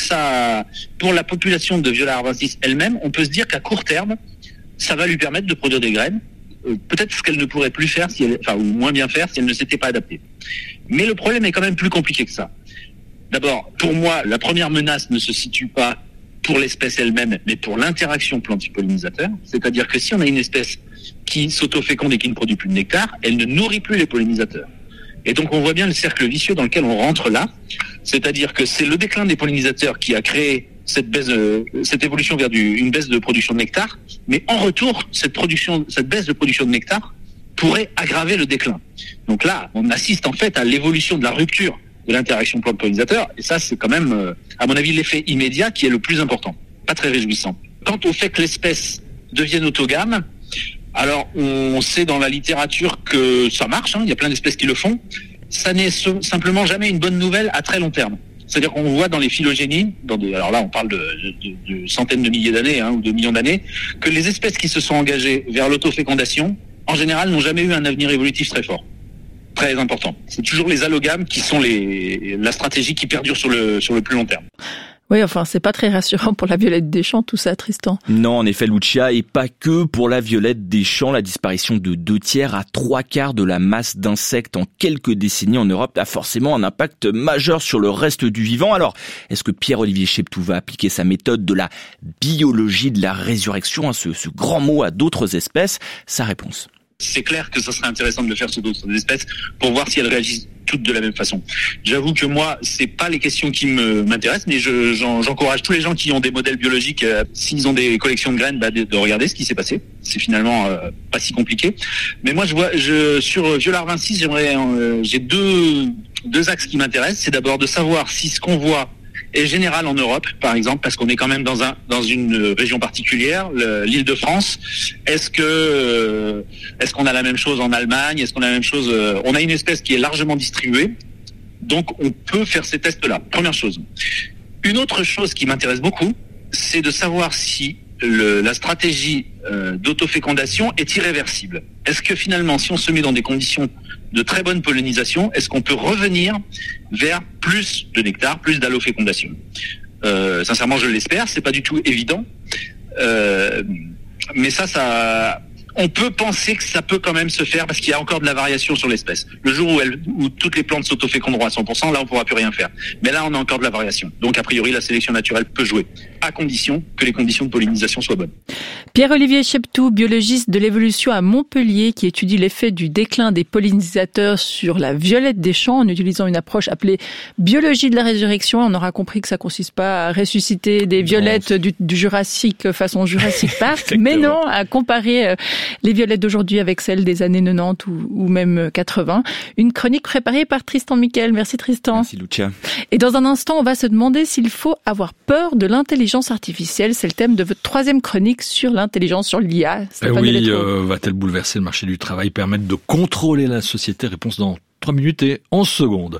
la population de Viola arvensis elle-même, on peut se dire qu'à court terme, ça va lui permettre de produire des graines. Peut-être ce qu'elle ne pourrait plus faire ou moins bien faire si elle ne s'était pas adaptée. Mais le problème est quand même plus compliqué que ça. D'abord, pour moi, la première menace ne se situe pas pour l'espèce elle-même, mais pour l'interaction plante-pollinisateur. C'est-à-dire que si on a une espèce qui s'autoféconde et qui ne produit plus de nectar, elle ne nourrit plus les pollinisateurs. Et donc on voit bien le cercle vicieux dans lequel on rentre là, c'est-à-dire que c'est le déclin des pollinisateurs qui a créé cette évolution vers une baisse de production de nectar, mais en retour, cette baisse de production de nectar pourrait aggraver le déclin. Donc là, on assiste en fait à l'évolution de la rupture de l'interaction plante-pollinisateur. Et ça, c'est quand même, à mon avis, l'effet immédiat qui est le plus important. Pas très réjouissant. Quant au fait que l'espèce devienne autogame, alors on sait dans la littérature que ça marche, il y a plein d'espèces qui le font. Ça n'est simplement jamais une bonne nouvelle à très long terme. C'est-à-dire qu'on voit dans les phylogénies, alors là on parle de centaines de milliers d'années ou de millions d'années, que les espèces qui se sont engagées vers l'autofécondation, en général, n'ont jamais eu un avenir évolutif très fort, très important. C'est toujours les allogames qui sont la stratégie qui perdure sur le plus long terme. Oui, enfin, c'est pas très rassurant pour la violette des champs, tout ça, Tristan. Non, en effet, Lucia, et pas que pour la violette des champs. La disparition de 2/3 à 3/4 de la masse d'insectes en quelques décennies en Europe a forcément un impact majeur sur le reste du vivant. Alors, est-ce que Pierre-Olivier Cheptou va appliquer sa méthode de la biologie de la résurrection, ce grand mot, à d'autres espèces? Sa réponse. C'est clair que ça serait intéressant de le faire sur d'autres espèces pour voir si elles réagissent toutes de la même façon. J'avoue que moi, c'est pas les questions qui m'intéressent, mais j'encourage tous les gens qui ont des modèles biologiques, s'ils ont des collections de graines, de regarder ce qui s'est passé. C'est finalement pas si compliqué. Mais moi, sur Violard 26, j'ai deux axes qui m'intéressent. C'est d'abord de savoir si ce qu'on voit est général en Europe, par exemple, parce qu'on est quand même dans une région particulière, l'Île-de-France. Est-ce qu'on a la même chose en Allemagne? Est-ce qu'on a la même chose? On a une espèce qui est largement distribuée, donc on peut faire ces tests-là. Première chose. Une autre chose qui m'intéresse beaucoup, c'est de savoir si la stratégie d'autofécondation est irréversible. Est-ce que finalement, si on se met dans des conditions de très bonne pollinisation, est-ce qu'on peut revenir vers plus de nectar, plus d'allofécondation? Sincèrement, je l'espère. C'est pas du tout évident, mais ça, on peut penser que ça peut quand même se faire parce qu'il y a encore de la variation sur l'espèce. Le jour où toutes les plantes s'autoféconderont à 100%, là on pourra plus rien faire. Mais là on a encore de la variation. Donc a priori la sélection naturelle peut jouer, à condition que les conditions de pollinisation soient bonnes. Pierre-Olivier Cheptou, biologiste de l'évolution à Montpellier, qui étudie l'effet du déclin des pollinisateurs sur la violette des champs en utilisant une approche appelée biologie de la résurrection. On aura compris que ça consiste pas à ressusciter des violettes du Jurassique façon Jurassic Park, mais non, à comparer les violettes d'aujourd'hui avec celles des années 90 ou même 80. Une chronique préparée par Tristan Mickel. Merci Tristan. Merci Lucia. Et dans un instant, on va se demander s'il faut avoir peur de l'intelligence artificielle. C'est le thème de votre troisième chronique sur l'intelligence, sur l'IA. Oui, va-t-elle bouleverser le marché du travail, permettre de contrôler la société? Réponse dans 3 minutes et 11 secondes.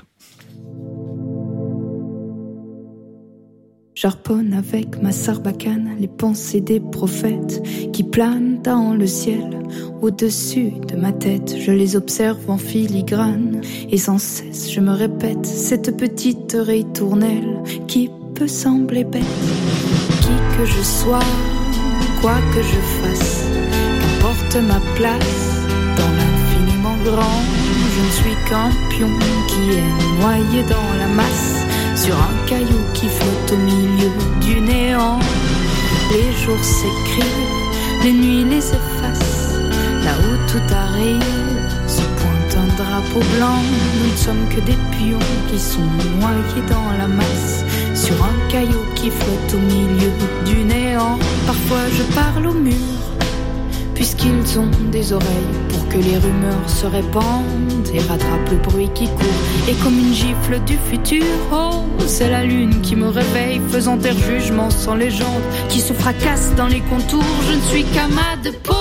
J'harponne avec ma sarbacane les pensées des prophètes qui planent dans le ciel au-dessus de ma tête. Je les observe en filigrane et sans cesse je me répète cette petite ritournelle qui peut sembler bête. Qui que je sois, quoi que je fasse, qu'importe ma place dans l'infiniment grand, je ne suis qu'un pion qui est noyé dans la masse, sur un caillou qui flotte au milieu du néant. Les jours s'écrivent, les nuits les effacent, là où tout arrive se pointe un drapeau blanc. Nous ne sommes que des pions qui sont noyés dans la masse, sur un caillou qui flotte au milieu du néant. Parfois je parle au mur, puisqu'ils ont des oreilles pour que les rumeurs se répandent et rattrapent le bruit qui court. Et comme une gifle du futur, oh, c'est la lune qui me réveille, faisant taire jugement sans légende, qui se fracasse dans les contours. Je ne suis qu'amas de peau,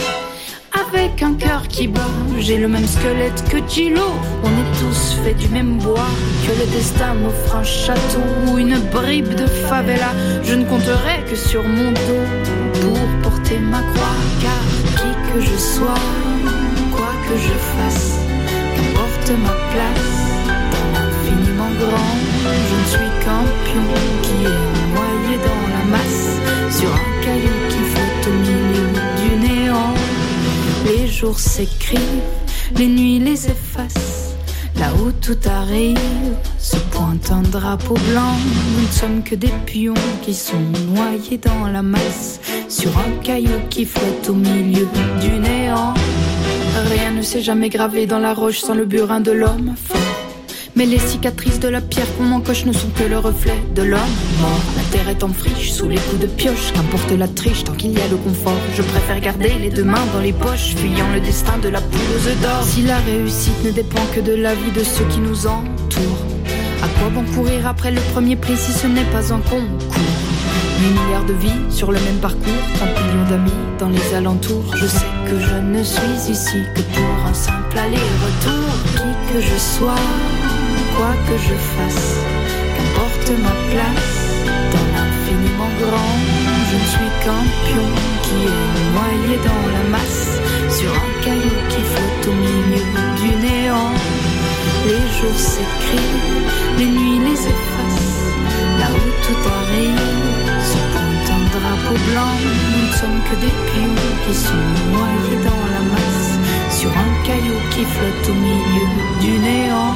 avec un cœur qui bat. J'ai le même squelette que Gilo. On est tous faits du même bois, que le destin m'offre un château ou une bribe de favela. Je ne compterai que sur mon dos pour porter ma croix, car qui que je sois, quoi que je fasse, qu'importe ma place dans l'infiniment grand, je ne suis qu'un pion qui est noyé dans la masse, sur un caillou qui flotte au milieu du néant. Les jours s'écrivent, les nuits les effacent, là où tout arrive se pointe un drapeau blanc. Nous ne sommes que des pions qui sont noyés dans la masse, sur un caillou qui flotte au milieu du néant. Rien ne s'est jamais gravé dans la roche sans le burin de l'homme fort, mais les cicatrices de la pierre qu'on encoche ne sont que le reflet de l'homme mort. La terre est en friche sous les coups de pioche, qu'importe la triche tant qu'il y a le confort. Je préfère garder les deux mains dans les poches, fuyant le destin de la poule aux œufs d'or. Si la réussite ne dépend que de la vie de ceux qui nous entourent, quoi bon courir après le premier prix si ce n'est pas un concours? 8 milliards de vies sur le même parcours, 30 millions d'amis dans les alentours. Je sais que je ne suis ici que pour un simple aller-retour. Qui que je sois, quoi que je fasse, qu'importe ma place dans l'infiniment grand. Je ne suis qu'un pion qui est noyé dans la masse, sur un caillou qui flotte au milieu du néant. Les jours s'écrivent, les nuits les effacent, là où tout arrive se pointe un drapeau blanc. Nous ne sommes que des pions qui sont noyés dans la masse, sur un caillou qui flotte au milieu du néant.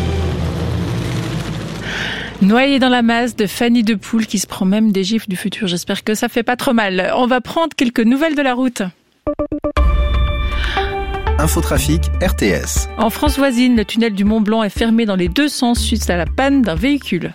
Noyé dans la masse de Fanny de Poule qui se prend même des gifles du futur. J'espère que ça fait pas trop mal. On va prendre quelques nouvelles de la route. Infotrafic RTS. En France voisine, le tunnel du Mont Blanc est fermé dans les deux sens suite à la panne d'un véhicule.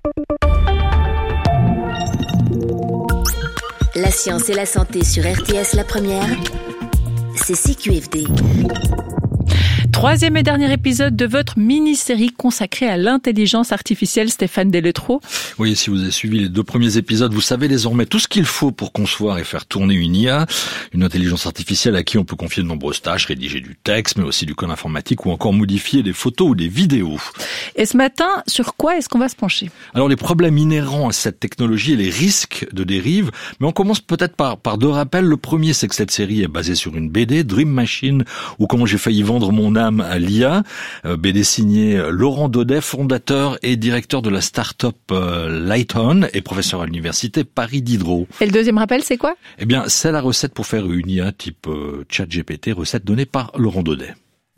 La science et la santé sur RTS La Première, c'est CQFD. Troisième et dernier épisode de votre mini-série consacrée à l'intelligence artificielle, Stéphane Deletreau. Oui, si vous avez suivi les 2 premiers épisodes, vous savez désormais tout ce qu'il faut pour concevoir et faire tourner une IA, une intelligence artificielle à qui on peut confier de nombreuses tâches, rédiger du texte, mais aussi du code informatique ou encore modifier des photos ou des vidéos. Et ce matin, sur quoi est-ce qu'on va se pencher? Alors les problèmes inhérents à cette technologie et les risques de dérive, mais on commence peut-être par 2 rappels. Le premier, c'est que cette série est basée sur une BD, Dream Machine, ou comment j'ai failli vendre mon âme à l'IA, BD signé Laurent Daudet, fondateur et directeur de la start-up Lighton et professeur à l'université Paris Diderot. Et le deuxième rappel, c'est quoi? Eh bien, c'est la recette pour faire une IA type ChatGPT, recette donnée par Laurent Daudet.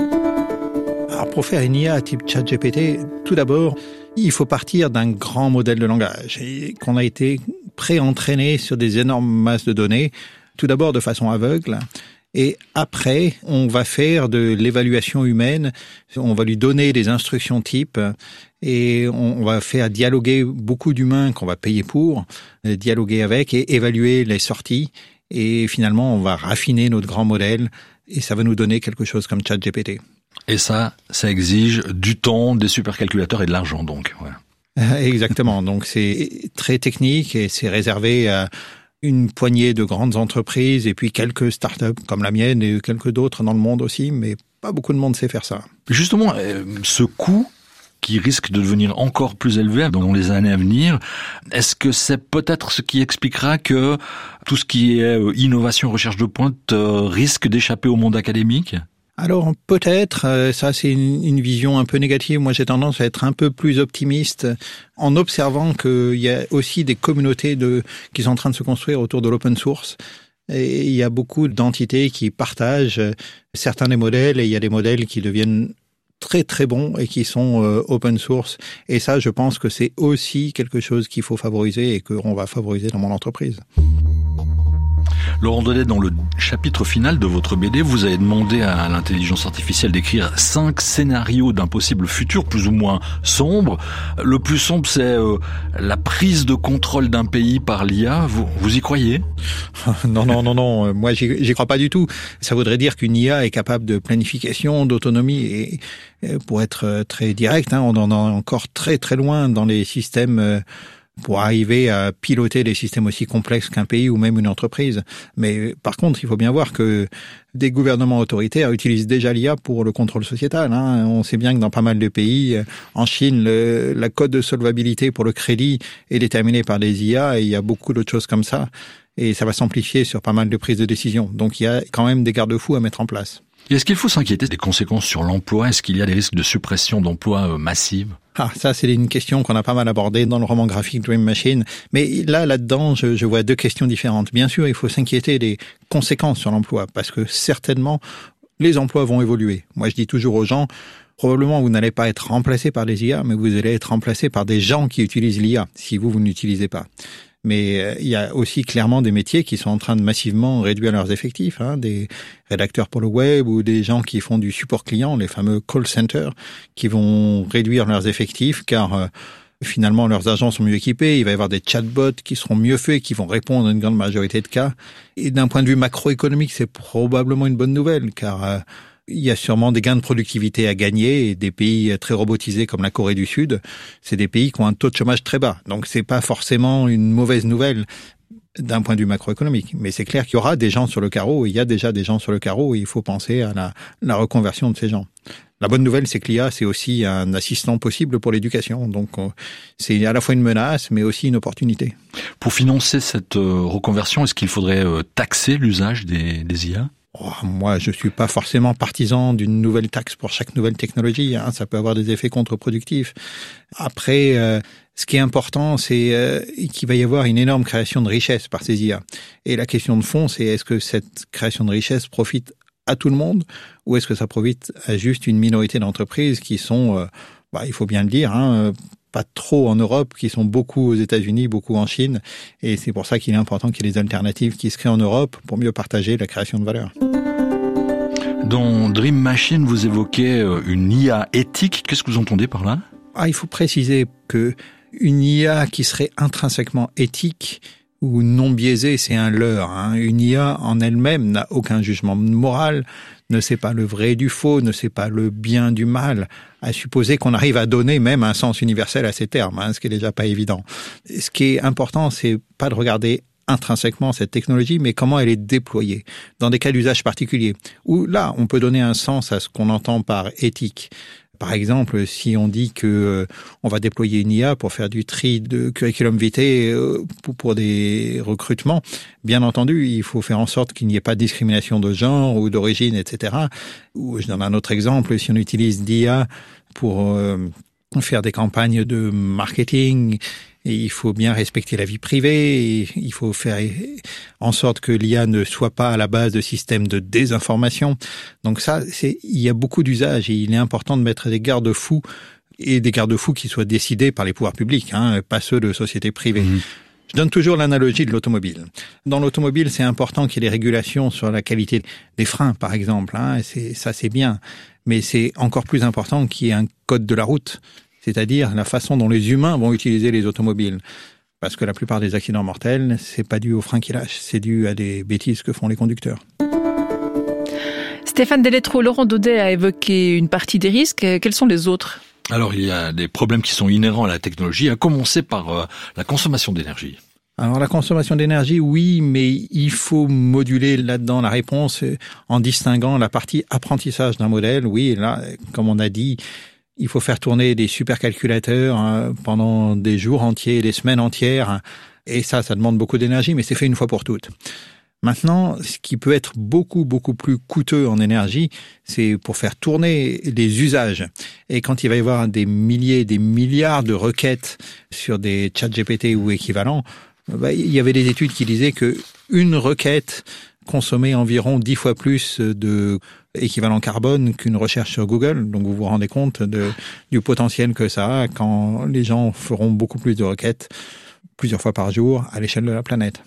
Alors pour faire une IA type ChatGPT, tout d'abord, il faut partir d'un grand modèle de langage et qu'on a été pré-entraîné sur des énormes masses de données, tout d'abord de façon aveugle. Et après, on va faire de l'évaluation humaine, on va lui donner des instructions types et on va faire dialoguer beaucoup d'humains qu'on va payer pour, dialoguer avec et évaluer les sorties. Et finalement, on va raffiner notre grand modèle et ça va nous donner quelque chose comme ChatGPT. Et ça exige du temps, des supercalculateurs et de l'argent donc. Ouais. Exactement, donc c'est très technique et c'est réservé à une poignée de grandes entreprises et puis quelques startups comme la mienne et quelques d'autres dans le monde aussi, mais pas beaucoup de monde sait faire ça. Justement, ce coût qui risque de devenir encore plus élevé dans les années à venir, est-ce que c'est peut-être ce qui expliquera que tout ce qui est innovation, recherche de pointe risque d'échapper au monde académique ? Alors peut-être, ça c'est une vision un peu négative. Moi j'ai tendance à être un peu plus optimiste en observant qu'il y a aussi des communautés qui sont en train de se construire autour de l'open source. Et il y a beaucoup d'entités qui partagent certains des modèles et il y a des modèles qui deviennent très très bons et qui sont open source. Et ça je pense que c'est aussi quelque chose qu'il faut favoriser et qu'on va favoriser dans mon entreprise. Laurent Daudet, dans le chapitre final de votre BD, vous avez demandé à l'intelligence artificielle d'écrire 5 scénarios d'un possible futur plus ou moins sombre. Le plus sombre, c'est la prise de contrôle d'un pays par l'IA. Vous y croyez ? Non. Moi, j'y crois pas du tout. Ça voudrait dire qu'une IA est capable de planification, d'autonomie. Et pour être très direct, on en est encore très très loin dans les systèmes pour arriver à piloter des systèmes aussi complexes qu'un pays ou même une entreprise. Mais par contre, il faut bien voir que des gouvernements autoritaires utilisent déjà l'IA pour le contrôle sociétal. On sait bien que dans pas mal de pays, en Chine, la cote de solvabilité pour le crédit est déterminée par des IA et il y a beaucoup d'autres choses comme ça. Et ça va s'amplifier sur pas mal de prises de décision. Donc il y a quand même des garde-fous à mettre en place. Et est-ce qu'il faut s'inquiéter des conséquences sur l'emploi ? Est-ce qu'il y a des risques de suppression d'emplois massive ? Ça, c'est une question qu'on a pas mal abordée dans le roman graphique Dream Machine. Mais là-dedans, je vois 2 questions différentes. Bien sûr, il faut s'inquiéter des conséquences sur l'emploi, parce que certainement, les emplois vont évoluer. Moi, je dis toujours aux gens, probablement, vous n'allez pas être remplacé par les IA, mais vous allez être remplacé par des gens qui utilisent l'IA, si vous n'utilisez pas. Mais il y a aussi clairement des métiers qui sont en train de massivement réduire leurs effectifs, des rédacteurs pour le web ou des gens qui font du support client, les fameux call centers, qui vont réduire leurs effectifs car finalement leurs agents sont mieux équipés, il va y avoir des chatbots qui seront mieux faits, qui vont répondre à une grande majorité de cas. Et d'un point de vue macroéconomique, c'est probablement une bonne nouvelle car Il y a sûrement des gains de productivité à gagner, et des pays très robotisés comme la Corée du Sud, c'est des pays qui ont un taux de chômage très bas. Donc c'est pas forcément une mauvaise nouvelle d'un point de vue macroéconomique. Mais c'est clair qu'il y aura des gens sur le carreau, il y a déjà des gens sur le carreau, et il faut penser à la reconversion de ces gens. La bonne nouvelle, c'est que l'IA, c'est aussi un assistant possible pour l'éducation. Donc, c'est à la fois une menace, mais aussi une opportunité. Pour financer cette reconversion, est-ce qu'il faudrait taxer l'usage des IA ? Moi, je suis pas forcément partisan d'une nouvelle taxe pour chaque nouvelle technologie. Ça peut avoir des effets contre-productifs. Après, ce qui est important, c'est qu'il va y avoir une énorme création de richesse par ces IA. Et la question de fond, c'est est-ce que cette création de richesse profite à tout le monde, ou est-ce que ça profite à juste une minorité d'entreprises qui sont, il faut bien le dire, pas trop en Europe, qui sont beaucoup aux États-Unis, beaucoup en Chine, et c'est pour ça qu'il est important qu'il y ait des alternatives qui se créent en Europe pour mieux partager la création de valeur. Dans Dream Machine, vous évoquez une IA éthique. Qu'est-ce que vous entendez par là ? Il faut préciser que une IA qui serait intrinsèquement éthique ou non biaisée, c'est un leurre. Une IA en elle-même n'a aucun jugement moral, ne sait pas le vrai du faux, ne sait pas le bien du mal, à supposer qu'on arrive à donner même un sens universel à ces termes, ce qui est déjà pas évident. Ce qui est important, c'est pas de regarder intrinsèquement cette technologie, mais comment elle est déployée dans des cas d'usage particuliers, où là, on peut donner un sens à ce qu'on entend par éthique. Par exemple, si on dit que on va déployer une IA pour faire du tri de curriculum vitae pour des recrutements, bien entendu, il faut faire en sorte qu'il n'y ait pas de discrimination de genre ou d'origine, etc. Ou je donne un autre exemple, si on utilise l'IA pour faire des campagnes de marketing, et il faut bien respecter la vie privée, et il faut faire en sorte que l'IA ne soit pas à la base de systèmes de désinformation. Donc ça, il y a beaucoup d'usages, et il est important de mettre des garde-fous, et des garde-fous qui soient décidés par les pouvoirs publics, pas ceux de sociétés privées. Je donne toujours l'analogie de l'automobile. Dans l'automobile, c'est important qu'il y ait des régulations sur la qualité des freins, par exemple. Ça, c'est bien. Mais c'est encore plus important qu'il y ait un code de la route, c'est-à-dire la façon dont les humains vont utiliser les automobiles. Parce que la plupart des accidents mortels, c'est pas dû aux freins qui lâchent, c'est dû à des bêtises que font les conducteurs. Stéphane Deletreau, Laurent Daudet a évoqué une partie des risques. Quels sont les autres ? Alors, il y a des problèmes qui sont inhérents à la technologie, à commencer par la consommation d'énergie. Alors la consommation d'énergie, oui, mais il faut moduler là-dedans la réponse en distinguant la partie apprentissage d'un modèle. Oui, là, comme on a dit, il faut faire tourner des supercalculateurs pendant des jours entiers, des semaines entières, et ça demande beaucoup d'énergie, mais c'est fait une fois pour toutes. Maintenant, ce qui peut être beaucoup plus coûteux en énergie, c'est pour faire tourner les usages. Et quand il va y avoir des milliers, des milliards de requêtes sur des chats GPT ou équivalents, il y avait des études qui disaient que une requête consommait environ 10 fois plus de équivalent carbone qu'une recherche sur Google. Donc vous vous rendez compte du potentiel que ça a quand les gens feront beaucoup plus de requêtes plusieurs fois par jour à l'échelle de la planète.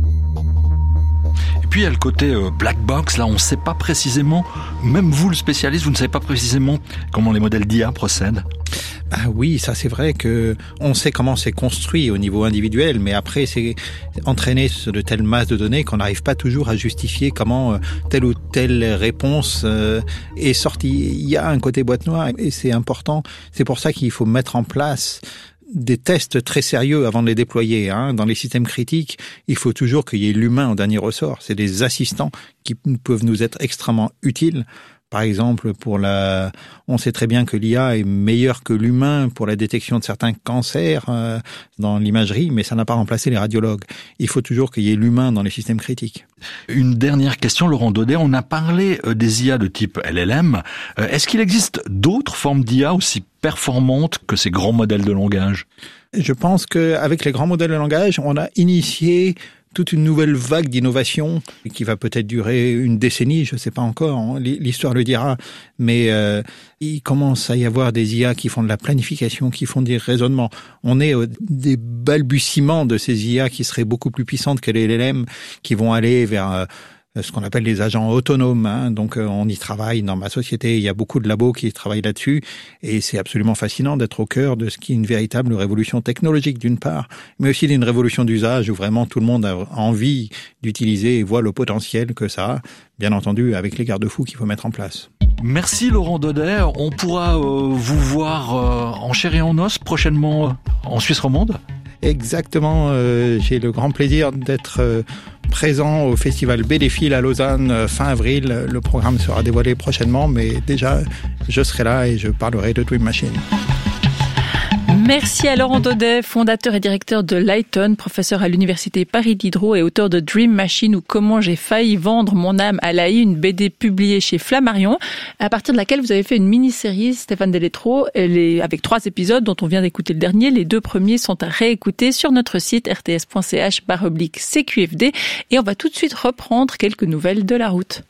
Et puis il y a le côté black box, là on ne sait pas précisément, même vous le spécialiste, vous ne savez pas précisément comment les modèles d'IA procèdent. Ah oui, ça c'est vrai que on sait comment c'est construit au niveau individuel, mais après c'est entraîné sur de telles masses de données qu'on n'arrive pas toujours à justifier comment telle ou telle réponse est sortie. Il y a un côté boîte noire et c'est important. C'est pour ça qu'il faut mettre en place des tests très sérieux avant de les déployer. Dans les systèmes critiques, il faut toujours qu'il y ait l'humain en dernier ressort. C'est des assistants qui peuvent nous être extrêmement utiles. Par exemple, on sait très bien que l'IA est meilleure que l'humain pour la détection de certains cancers dans l'imagerie, mais ça n'a pas remplacé les radiologues. Il faut toujours qu'il y ait l'humain dans les systèmes critiques. Une dernière question, Laurent Daudet. On a parlé des IA de type LLM. Est-ce qu'il existe d'autres formes d'IA aussi performantes que ces grands modèles de langage ? Je pense qu'avec les grands modèles de langage, on a initié toute une nouvelle vague d'innovation qui va peut-être durer une décennie, je ne sais pas encore, l'histoire le dira, mais il commence à y avoir des IA qui font de la planification, qui font des raisonnements. On est des balbutiements de ces IA qui seraient beaucoup plus puissantes que les LLM, qui vont aller vers ce qu'on appelle les agents autonomes. Donc on y travaille dans ma société, il y a beaucoup de labos qui travaillent là-dessus, et c'est absolument fascinant d'être au cœur de ce qui est une véritable révolution technologique d'une part, mais aussi d'une révolution d'usage où vraiment tout le monde a envie d'utiliser et voit le potentiel que ça a, bien entendu avec les garde-fous qu'il faut mettre en place. Merci Laurent Daudet. On pourra vous voir en chair et en os prochainement en Suisse romande. Exactement, j'ai le grand plaisir d'être présent au festival Béléphile à Lausanne fin avril. Le programme sera dévoilé prochainement, mais déjà je serai là et je parlerai de Dream Machine. Merci à Laurent Daudet, fondateur et directeur de Lighton, professeur à l'université Paris Diderot et auteur de Dream Machine ou Comment j'ai failli vendre mon âme à l'AI, une BD publiée chez Flammarion, à partir de laquelle vous avez fait une mini-série, Stéphane Deletro, avec 3 épisodes dont on vient d'écouter le dernier. Les 2 premiers sont à réécouter sur notre site rts.ch/CQFD et on va tout de suite reprendre quelques nouvelles de la route.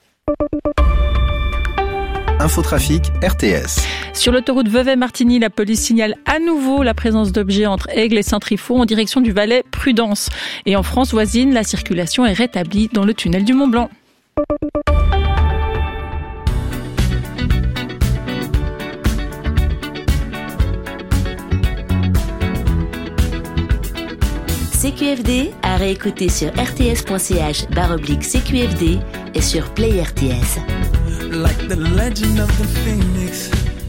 Infotrafic RTS. Sur l'autoroute Vevey-Martigny, la police signale à nouveau la présence d'objets entre Aigle et Saint-Trifon en direction du Valais Prudence. Et en France voisine, la circulation est rétablie dans le tunnel du Mont-Blanc. CQFD à réécouter sur rts.ch/CQFD et sur Play RTS. Like the legend of the phoenix,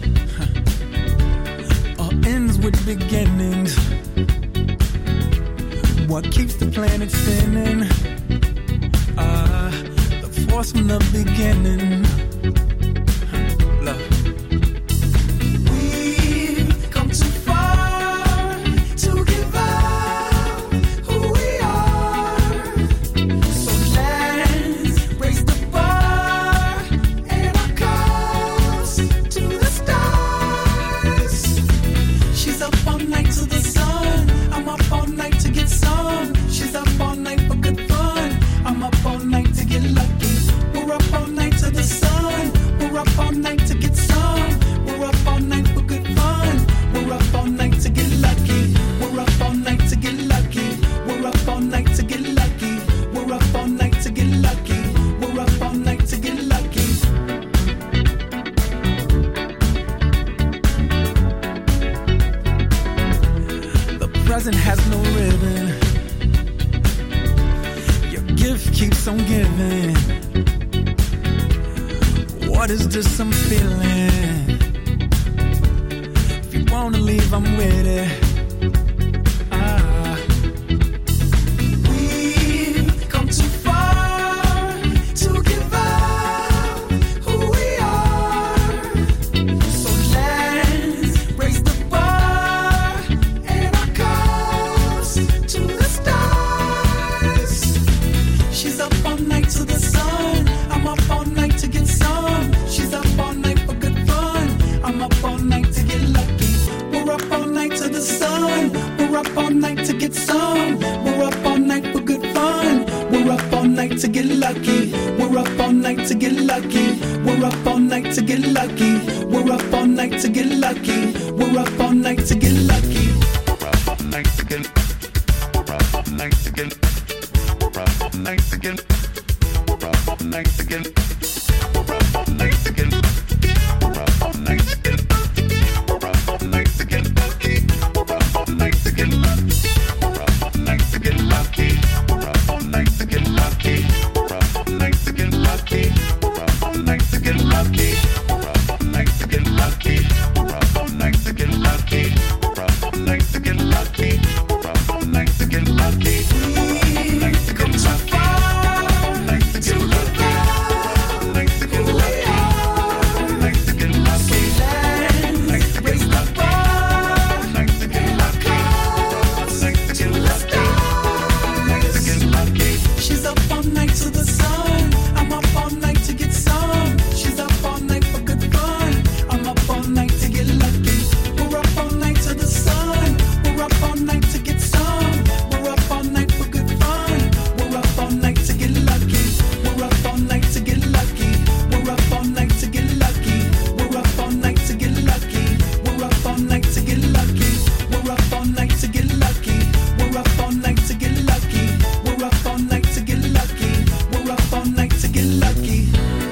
all ends with beginnings. What keeps the planet spinning? The force from the beginning. Love. We've come too far to give up who we are. So let's raise the bar and our cups to the stars. She's up all night to the sun. I'm up all night to get some. She's up all night for good fun. I'm up all night to get lucky. We're up all night to the sun. We're up all night to get some. We're up all night for good fun. We're up all night to get lucky. We're up all night to get lucky. We're up all night to get lucky. We're up all night to get lucky. We're up all night to get lucky. The present has no ribbon. Your gift keeps on giving. What is this I'm feeling? If you wanna leave, I'm with it. We've come too far to give up who we are. So let's raise the bar and our cups to the stars. She's up all night to the sun. I'm up all night to get some. She's up all night for good fun. I'm up all night to get lucky. We're up all night to the sun. We're up all night to get some. We're up all night for good fun. We're up all night to get lucky. We're up all night to get lucky. We're up all night to get lucky. We're up all night to get lucky. We're up all night to get lucky. We're up all night to get. We're up all night to get. We're up all night to get. We're up all night to get. We're up all night to get. We're up all night to get. We're up all night to get lucky. We're up all night to get lucky. We're up all night to get lucky. We're up all night to get lucky. We're up all night to get lucky. We're up all night to get lucky. We're up all night to get lucky. We're up all night to get lucky. We're up all night to get lucky. We're up all night to get lucky. We've come too far to give up who we are. To get lucky. So let's raise the bar and our cups to the stars. She's up all night to the sun. I'm up all night to get some. She's up all night for good fun. I'm up all night to get lucky. We're up all night to the sun. We're up all night to get some. We're up all night for good fun. We're up all night to get lucky. We're up all night to get lucky. We're up all night to get lucky. We're up all night to get lucky. We're up all night to get lucky. We're up all night to get lucky. We're up all night to get lucky. We're up all night to get lucky. We're up all night to get lucky.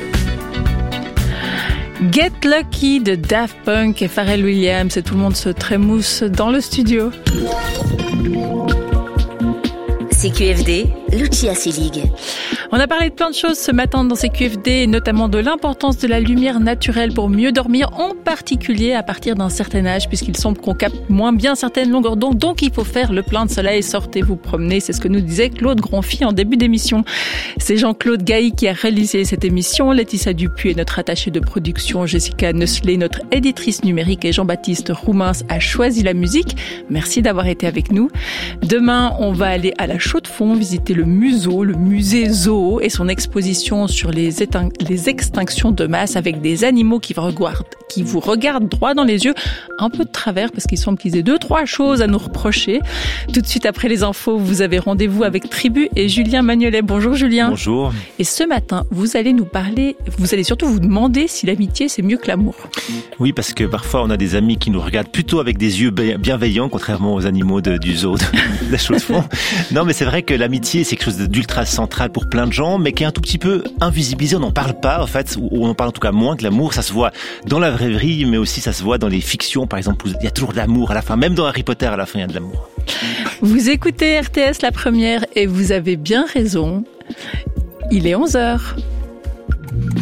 Get Lucky de Daft Punk et Pharrell Williams, et tout le monde se trémousse dans le studio. CQFD, Lucia Selig. On a parlé de plein de choses ce matin dans CQFD, et notamment de l'importance de la lumière naturelle pour mieux dormir, en particulier à partir d'un certain âge, puisqu'il semble qu'on capte moins bien certaines longueurs d'onde. Donc il faut faire le plein de soleil, sortez vous promener. C'est ce que nous disait Claude Gronfi en début d'émission. C'est Jean-Claude Gailly qui a réalisé cette émission. Laetitia Dupuis est notre attachée de production. Jessica Neusler, notre éditrice numérique, et Jean-Baptiste Roumins a choisi la musique. Merci d'avoir été avec nous. Demain, on va aller à la Chaux-de-Fonds, visiter le Museau, le musée Zoo et son exposition sur les extinctions de masse, avec des animaux qui vous regardent droit dans les yeux, un peu de travers parce qu'il semble qu'ils aient 2-3 choses à nous reprocher. Tout de suite après les infos, vous avez rendez-vous avec Tribu et Julien Magnolet. Bonjour Julien. Bonjour. Et ce matin, vous allez nous parler, vous allez surtout vous demander si l'amitié c'est mieux que l'amour. Oui, parce que parfois on a des amis qui nous regardent plutôt avec des yeux bienveillants, contrairement aux animaux du zoo de la Chaux-de-Fonds. Non, mais c'est vrai que l'amitié c'est quelque chose d'ultra central pour plein de gens, mais qui est un tout petit peu invisibilisé. On n'en parle pas en fait, ou on en parle en tout cas moins que l'amour. Ça se voit dans la vraie vie, mais aussi ça se voit dans les fictions, par exemple, où il y a toujours de l'amour à la fin. Même dans Harry Potter, à la fin, il y a de l'amour. Vous écoutez RTS La Première et vous avez bien raison. Il est 11h.